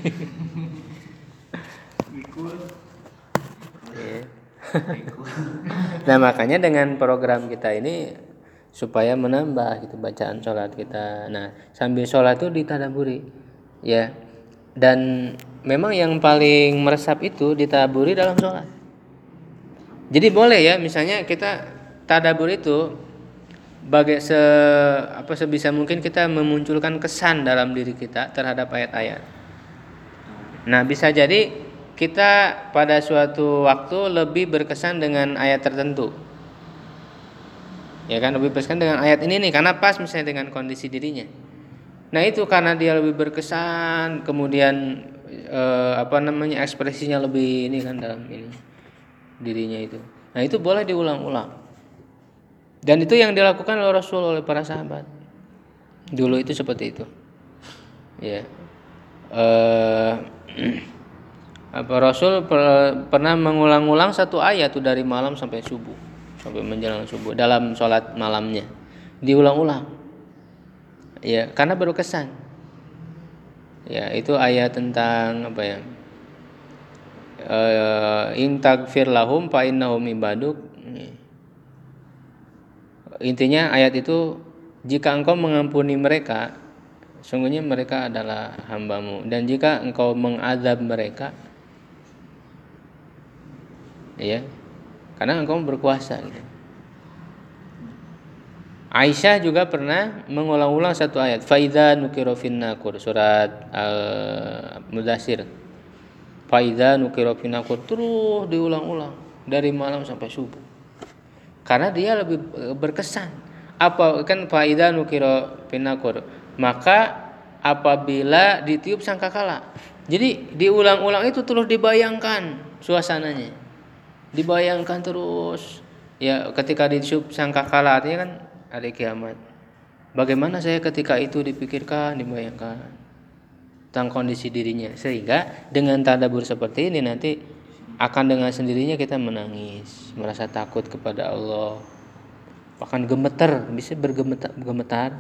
Nah makanya dengan program kita ini supaya menambah gitu bacaan sholat kita. Nah sambil sholat itu ditadaburi ya, dan memang yang paling meresap itu ditadaburi dalam sholat. Jadi boleh ya misalnya kita tadabur itu sebisa mungkin kita memunculkan kesan dalam diri kita terhadap ayat-ayat. Nah bisa jadi kita pada suatu waktu lebih berkesan dengan ayat tertentu. Ya kan, lebih berkesan dengan ayat ini nih karena pas misalnya dengan kondisi dirinya. Nah itu karena dia lebih berkesan, kemudian ekspresinya lebih ini kan dalam ini dirinya itu. Nah itu boleh diulang-ulang. Dan itu yang dilakukan oleh Rasul, oleh para sahabat. Dulu itu seperti itu. Ya. Rasul pernah mengulang-ulang satu ayat tuh dari malam sampai subuh, sampai menjelang subuh dalam sholat malamnya diulang-ulang. Ya, karena berkesan. Ya, itu ayat tentang apa ya? In tagfir lahum fa innahum ibaduk. Intinya ayat itu, jika engkau mengampuni mereka, sungguhnya mereka adalah hambamu, dan jika engkau mengazab mereka, ya, karena engkau berkuasa. Gitu. Aisyah juga pernah mengulang-ulang satu ayat, faidza nukira fin naqur, surat Al-Mudaththir. Faidza nukira fin naqur, terus diulang-ulang dari malam sampai subuh. Karena dia lebih berkesan. Apa kan faidza nukira fin naqur, maka apabila ditiup sangkakala. Jadi diulang-ulang itu terus dibayangkan suasananya. Dibayangkan terus. Ya, ketika ditiup sangkakala artinya kan hari kiamat. Bagaimana saya ketika itu dipikirkan, dibayangkan tentang kondisi dirinya, sehingga dengan tadabbur seperti ini nanti akan dengan sendirinya kita menangis, merasa takut kepada Allah, bahkan gemetar, bisa bergemetar,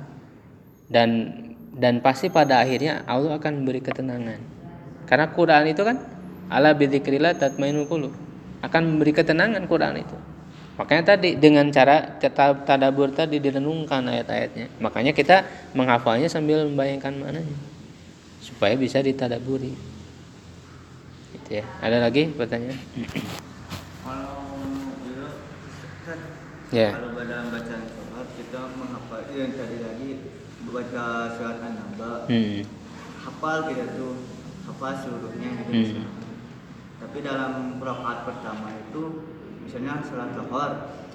dan pasti pada akhirnya Allah akan memberi ketenangan. Karena Quran itu kan ala bidzikrillah tatma'innul qulub, akan memberi ketenangan Quran itu. Makanya tadi dengan cara tadabbur tadi direnungkan ayat-ayatnya. Makanya kita menghafalnya sambil membayangkan maknanya supaya bisa ditadaburi. Gitu ya. Ada lagi pertanyaan? Kalau dulu kan Ya. kalau dalam bacaan sholat kita menghafal yang tadi lagi baca surat An-Naba, hafal kita tuh hafal seluruhnya gitu. Tapi dalam rakaat pertama itu misalnya sholat zuhur,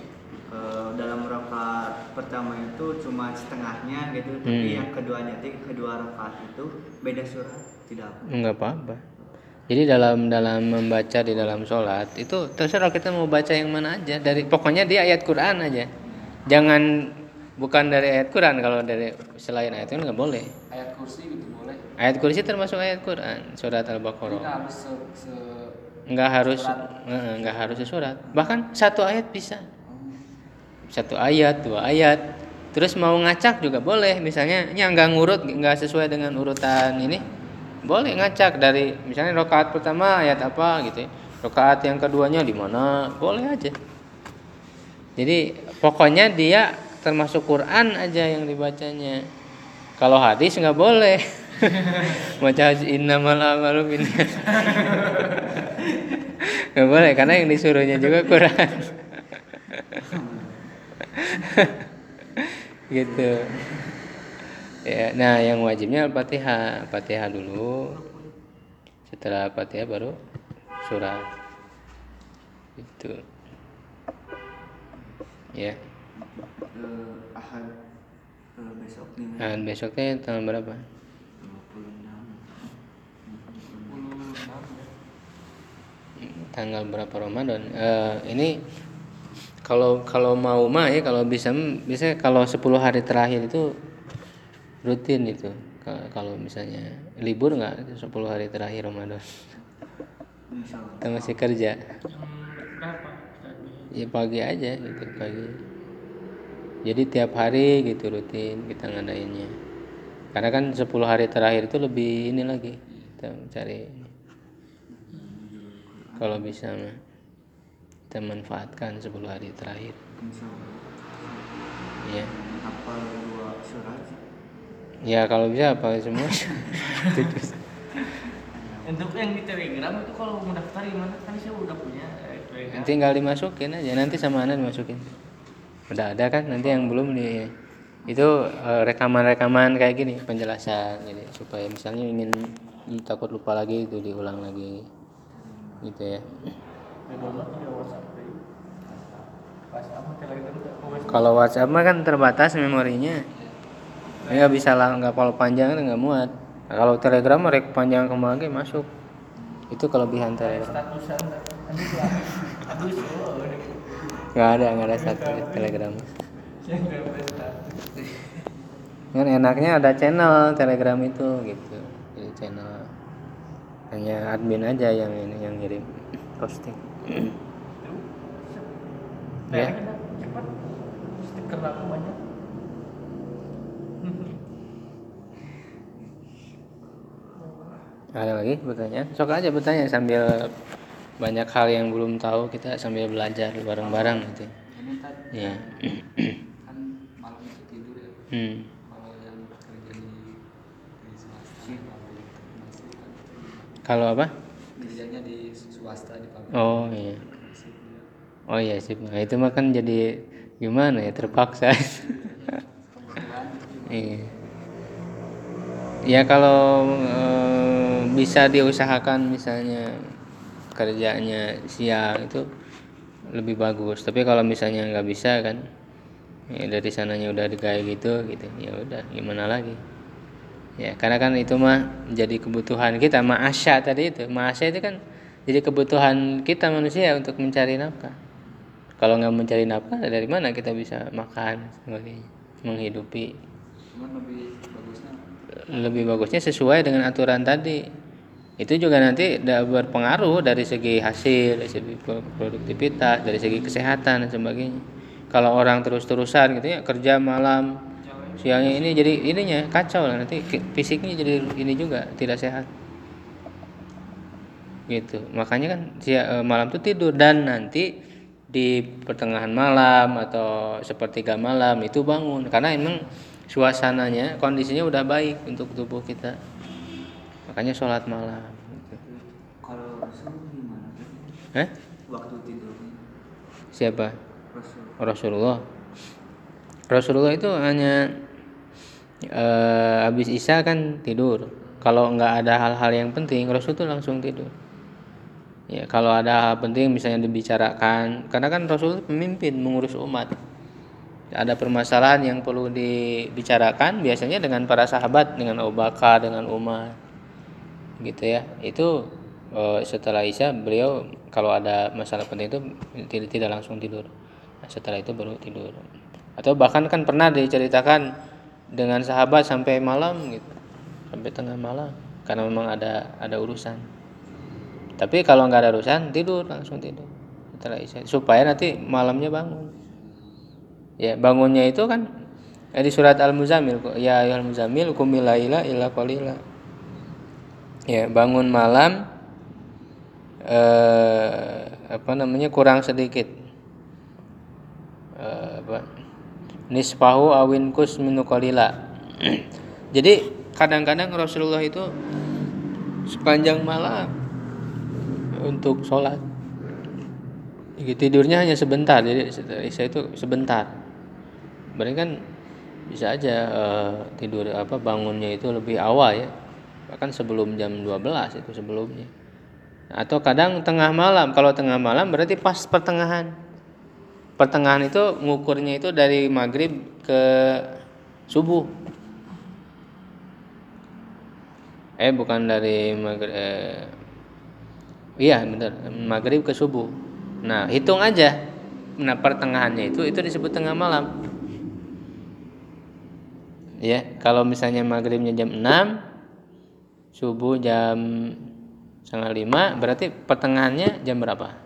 dalam rakaat pertama itu cuma setengahnya gitu, tapi yang kedua rakaat itu beda surat, tidak apa? Enggak apa-apa. Jadi dalam membaca di dalam sholat itu terserah kita mau baca yang mana aja, pokoknya dia ayat Quran aja. Jangan bukan dari ayat Quran, kalau dari selain ayat itu nggak boleh. Ayat kursi gitu boleh. Ayat kursi termasuk ayat Quran, surat Al-Baqarah. Nggak harus sesurat. Bahkan satu ayat bisa. Satu ayat, dua ayat. Terus mau ngacak juga boleh. Misalnya yang nggak sesuai dengan urutan ini, boleh ngacak dari misalnya rakaat pertama ayat apa gitu ya. Rakaat yang keduanya di mana, boleh aja. Jadi pokoknya dia termasuk Quran aja yang dibacanya. Kalau hadis nggak boleh. Baca innamal a'malu binniyat. Nggak boleh karena yang disuruhnya juga Quran. Gitu. Ya, nah yang wajibnya Al-Fatihah dulu. Setelah Al-Fatihah baru surat. Gitu. Ya. Ahad besok nih. Nah, besoknya tanggal berapa? 26. tanggal berapa Ramadan. Ini kalau mau mah ya, kalau bisa kalau 10 hari terakhir itu rutin itu. Kalau misalnya libur nggak 10 hari terakhir Ramadan? Insyaallah. Kita masih kerja. Jam berapa Ustaz? Ya pagi aja gitu, pagi. Jadi tiap hari gitu rutin kita ngadainnya. Karena kan 10 hari terakhir itu lebih ini lagi. Kita cari kalau bisa mah kita manfaatkan 10 hari terakhir. Insyaallah. Ya. Hafal 2 surat. Ya kalau bisa apa semua. Untuk yang di Telegram itu kalau mau daftar gimana? Kan saya udah punya Telegram. Tinggal dimasukin aja, nanti sama Ana dimasukin. Udah ada kan, nanti yang belum itu rekaman-rekaman kayak gini, penjelasan jadi supaya misalnya ingin takut lupa lagi itu diulang lagi gitu ya. Download di WhatsApp. Pas apa Telegram tuh? Kalau WhatsApp mah kan terbatas memorinya, nggak bisa lah, nggak kalau panjang kan nggak muat. Nah, kalau Telegram mah rek panjang kemana masuk, itu kelebihan Telegram. Statusan aduh Nggak ada satu Telegram. saya nggak berstatus. Kan enaknya ada channel Telegram itu gitu. Jadi channel hanya admin aja yang ini yang ngirim posting. Ya. Cepat. Stiker aku banyak. Ada lagi pertanyaan? Sok aja bertanya sambil banyak hal yang belum tahu, kita sambil belajar bareng-bareng gitu. Ini tadi Ya. kan malam itu tidur ya. Kalau yang kerja di swasta pabrik masih kan Kalau apa? kerjanya di swasta di pabrik. Oh iya. Masih dia. Oh iya sip. Nah, itu mah kan jadi gimana ya, terpaksa. Kebetulan Iya. Ya kalau bisa diusahakan misalnya kerjanya siang itu lebih bagus. Tapi kalau misalnya nggak bisa kan, ya dari sananya udah digaya gitu, ya udah gimana lagi. Ya karena kan itu mah jadi kebutuhan kita. Ma'asya tadi itu, ma'asya itu kan jadi kebutuhan kita manusia untuk mencari nafkah. Kalau nggak mencari nafkah, dari mana kita bisa makan sebagainya, menghidupi? cuman Lebih bagusnya sesuai dengan aturan tadi. Itu juga nanti berpengaruh dari segi hasil, dari segi produktivitas, dari segi kesehatan dan sebagainya. Kalau orang terus-terusan gitu ya, kerja malam, siangnya ini jadi ininya kacau lah, nanti fisiknya jadi ini juga tidak sehat. Gitu. Makanya kan malam itu tidur, dan nanti di pertengahan malam atau sepertiga malam itu bangun, karena emang suasananya, kondisinya udah baik untuk tubuh kita. Makanya sholat malam gitu. Kalau Rasul gimana? Waktu tidurnya Siapa? Rasul. Rasulullah itu hanya habis isya kan tidur. Kalau nggak ada hal-hal yang penting, Rasul tuh langsung tidur. Ya kalau ada hal penting misalnya dibicarakan, karena kan Rasul pemimpin mengurus umat. Ada permasalahan yang perlu dibicarakan biasanya dengan para sahabat, dengan Abu Bakar, dengan Umar, gitu ya. Itu setelah isya beliau kalau ada masalah penting itu tidak langsung tidur. Nah, setelah itu baru tidur. Atau bahkan kan pernah diceritakan dengan sahabat sampai malam gitu, sampai tengah malam, karena memang ada urusan. Tapi kalau nggak ada urusan tidur, langsung tidur setelah isya supaya nanti malamnya bangun. Ya bangunnya itu kan di surat Al-Muzammil, ya ayyuhal muzammil qumil laila illa qalila. Ya bangun malam kurang sedikit. Nisfahu awin kus minu qalila. Jadi kadang-kadang Rasulullah itu sepanjang malam untuk sholat. Tidurnya hanya sebentar, jadi isya itu sebentar. Berarti kan bisa aja tidur bangunnya itu lebih awal ya, bahkan sebelum jam 12 itu sebelumnya. Atau kadang tengah malam. Kalau tengah malam berarti pas pertengahan itu ngukurnya itu dari maghrib ke subuh. Bukan dari maghrib, Iya benar, maghrib ke subuh. Nah hitung aja. Nah pertengahannya itu disebut tengah malam. Ya kalau misalnya maghribnya jam 6, subuh jam setengah 5, berarti pertengahannya jam berapa?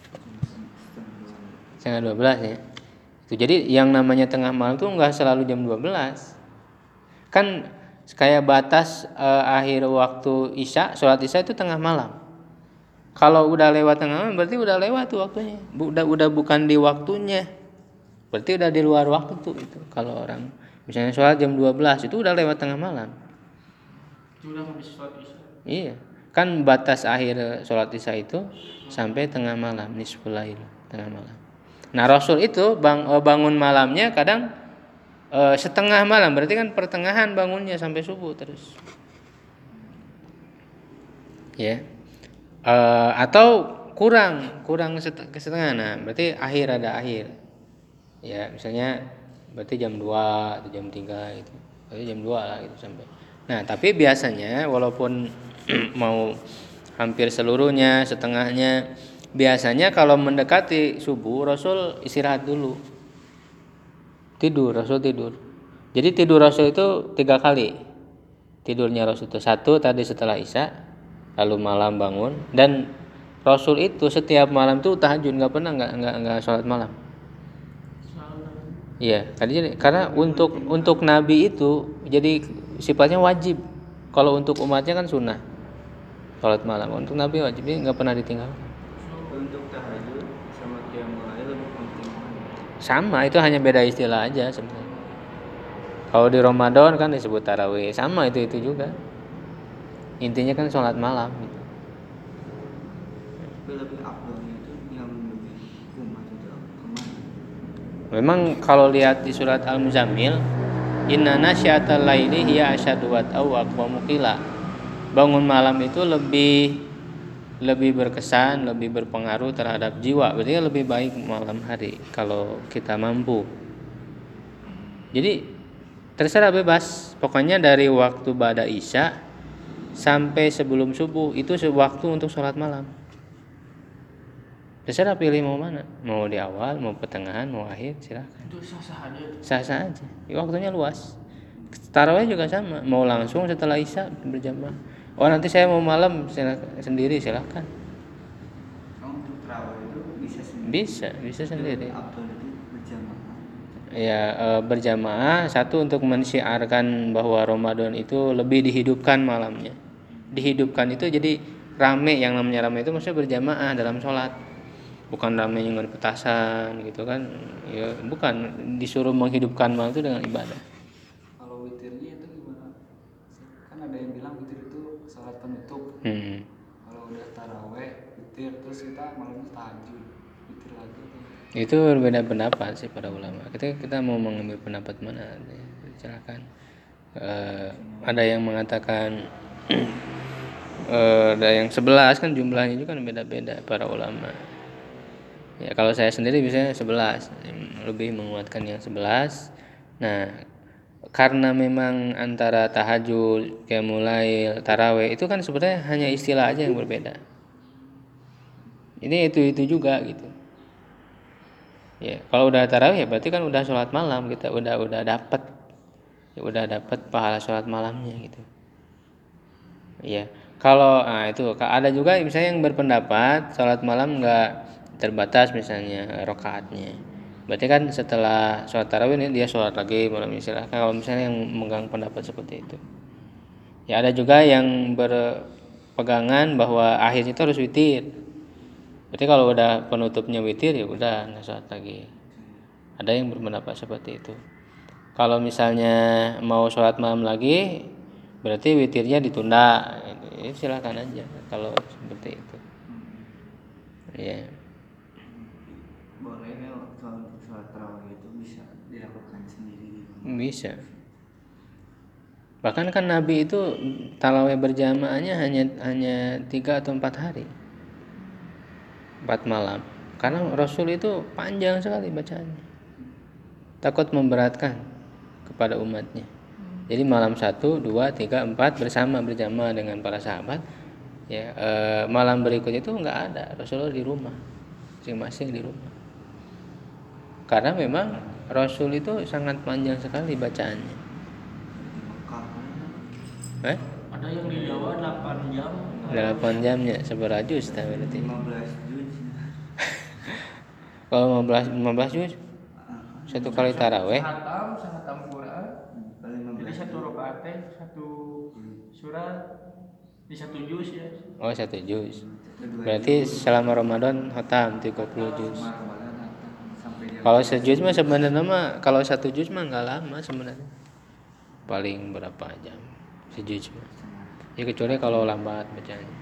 Setengah 12 ya. Itu jadi yang namanya tengah malam tuh nggak selalu jam 12. Kan kayak batas akhir waktu isya, sholat isya itu tengah malam. Kalau udah lewat tengah malam berarti udah lewat tuh waktunya. Udah bukan di waktunya. Berarti udah di luar waktu tuh itu. Kalau orang misalnya sholat jam 12 itu udah lewat tengah malam. Sudah habis sholat isya. Iya. Kan batas akhir sholat isya itu sampai tengah malam, nisful lail, tengah malam. Nah, Rasul itu bangun malamnya kadang setengah malam, berarti kan pertengahan bangunnya sampai subuh terus. Ya. Atau kurang setengah. Nah, berarti ada akhir. Ya, misalnya berarti jam 2 atau jam 3 gitu. Berarti jam 2 lah gitu sampai. Nah, tapi biasanya walaupun mau hampir seluruhnya, setengahnya, biasanya kalau mendekati subuh Rasul istirahat dulu. Rasul tidur. Jadi tidur Rasul itu 3 kali. Tidurnya Rasul itu 1 tadi setelah Isya, lalu malam bangun, dan Rasul itu setiap malam tuh tahajud, nggak pernah nggak sholat malam. Iya, karena untuk Nabi itu jadi sifatnya wajib. Kalau untuk umatnya kan sunnah sholat malam. Untuk Nabi wajib, ini nggak pernah ditinggalkan. Untuk tahajud sama qiyamul lail lebih penting. Sama, itu hanya beda istilah aja sebenarnya. Kalau di Ramadan kan disebut tarawih, sama itu juga. Intinya kan sholat malam gitu. Tapi lebih afdolnya itu yang lebih umat itu kemana? Memang kalau lihat di surat Al-Muzammil, inna nasyatal laili hiya asyaddu wat'aw wa aqwamu qila. Bangun malam itu lebih berkesan, lebih berpengaruh terhadap jiwa. Berarti lebih baik malam hari kalau kita mampu. Jadi terserah bebas. Pokoknya dari waktu ba'da isya sampai sebelum subuh itu waktu untuk sholat malam. Terserah pilih mau mana. Mau di awal, mau pertengahan, mau akhir, silakan. Itu sah-sah aja. Sah-sah aja. Waktunya luas. Tarawih juga sama. Mau langsung setelah isya berjamaah. Oh nanti saya mau malam sendiri, silakan. Untuk tarawih itu bisa sendiri. Bisa sendiri. Afdol itu berjamaah. Ya berjamaah satu untuk mensyiarkan bahwa Ramadan itu lebih dihidupkan malamnya. Dihidupkan itu jadi rame, yang namanya rame itu maksudnya berjamaah dalam sholat. Bukan rame dengan petasan gitu kan. Ya bukan, disuruh menghidupkan malam itu dengan ibadah. Kalau witirnya itu gimana? Kan ada yang bilang witir itu salat penutup. Kalau udah taraweh, witir, terus kita malamnya tahajud, witir lagi. Itu berbeda pendapat sih para ulama. Kita mau mengambil pendapat mana? Silakan. Ada yang mengatakan ada yang 11, kan jumlahnya juga kan beda-beda para ulama. Ya kalau saya sendiri biasanya 11, lebih menguatkan yang 11. Nah, karena memang antara tahajud, qiyamul lail, tarawih itu kan sebenarnya hanya istilah aja yang berbeda. Ini itu juga gitu. Ya, kalau udah tarawih ya berarti kan udah sholat malam, kita udah dapat. Ya, udah dapat pahala sholat malamnya gitu. Ya, kalau itu ada juga misalnya yang berpendapat sholat malam nggak terbatas misalnya rakaatnya. Berarti kan setelah sholat tarawih ini dia sholat lagi malam, silahkan. Kalau misalnya yang memegang pendapat seperti itu. Ya ada juga yang berpegangan bahwa akhirnya itu harus witir. Berarti kalau udah penutupnya witir ya udah nggak sholat lagi. Ada yang berpendapat seperti itu. Kalau misalnya mau sholat malam lagi, berarti witirnya ditunda. Ya, silakan aja kalau seperti itu. Ya. Boleh kalau sholat tarawih itu bisa dilakukan sendiri. Bisa. Bahkan kan Nabi itu tarawih berjamaahnya hanya 3 atau 4 hari. 4 malam. Karena Rasul itu panjang sekali bacaannya. Takut memberatkan kepada umatnya. Jadi malam 1, 2, 3, 4 bersama berjamaah dengan para sahabat. Ya, malam berikutnya itu nggak ada, Rasulullah di rumah, masing-masing di rumah. Karena memang Rasul itu sangat panjang sekali bacaannya. Ada yang di Jawa 8 jam. 8 jamnya seberapa juz berarti? 15 juz. Kalau 15 juz satu kali taraweh. Sahatam Quran. Jadi satu rakaat satu surat di 1 juz ya. Oh, 1 juz. Berarti selama Ramadan khatam 30 juz. Kalau sejuz mah sebenarnya mah kalau 1 juz mah nggak lama sebenarnya. Paling berapa jam? Sejuz mah. Ya kecuali kalau lambat bacanya.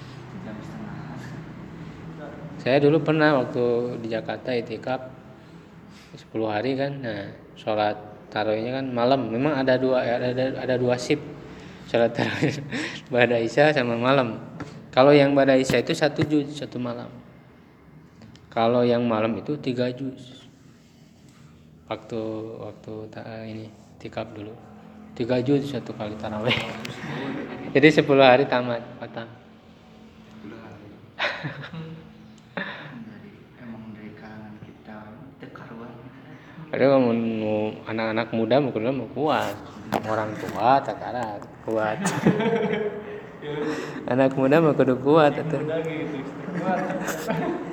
Saya dulu pernah waktu di Jakarta itikaf 10 hari kan. Nah, sholat tarawihnya kan malam. Memang ada dua shift sholat tarawih. Ba'da Isya sama malam. Kalau yang Ba'da Isya itu 1 juz 1 malam. Kalau yang malam itu 3 juz. Waktu ini itikaf dulu. 3 juz 1 kali tarawih. Jadi 10 hari tamat khatam. 10 hari. Emang dari kalangan kita terkaruan. Ada mau anak-anak muda mau kuat, orang tua takara kuat. Anak muda mau kudu kuat atau. Udah gitu. Kuat.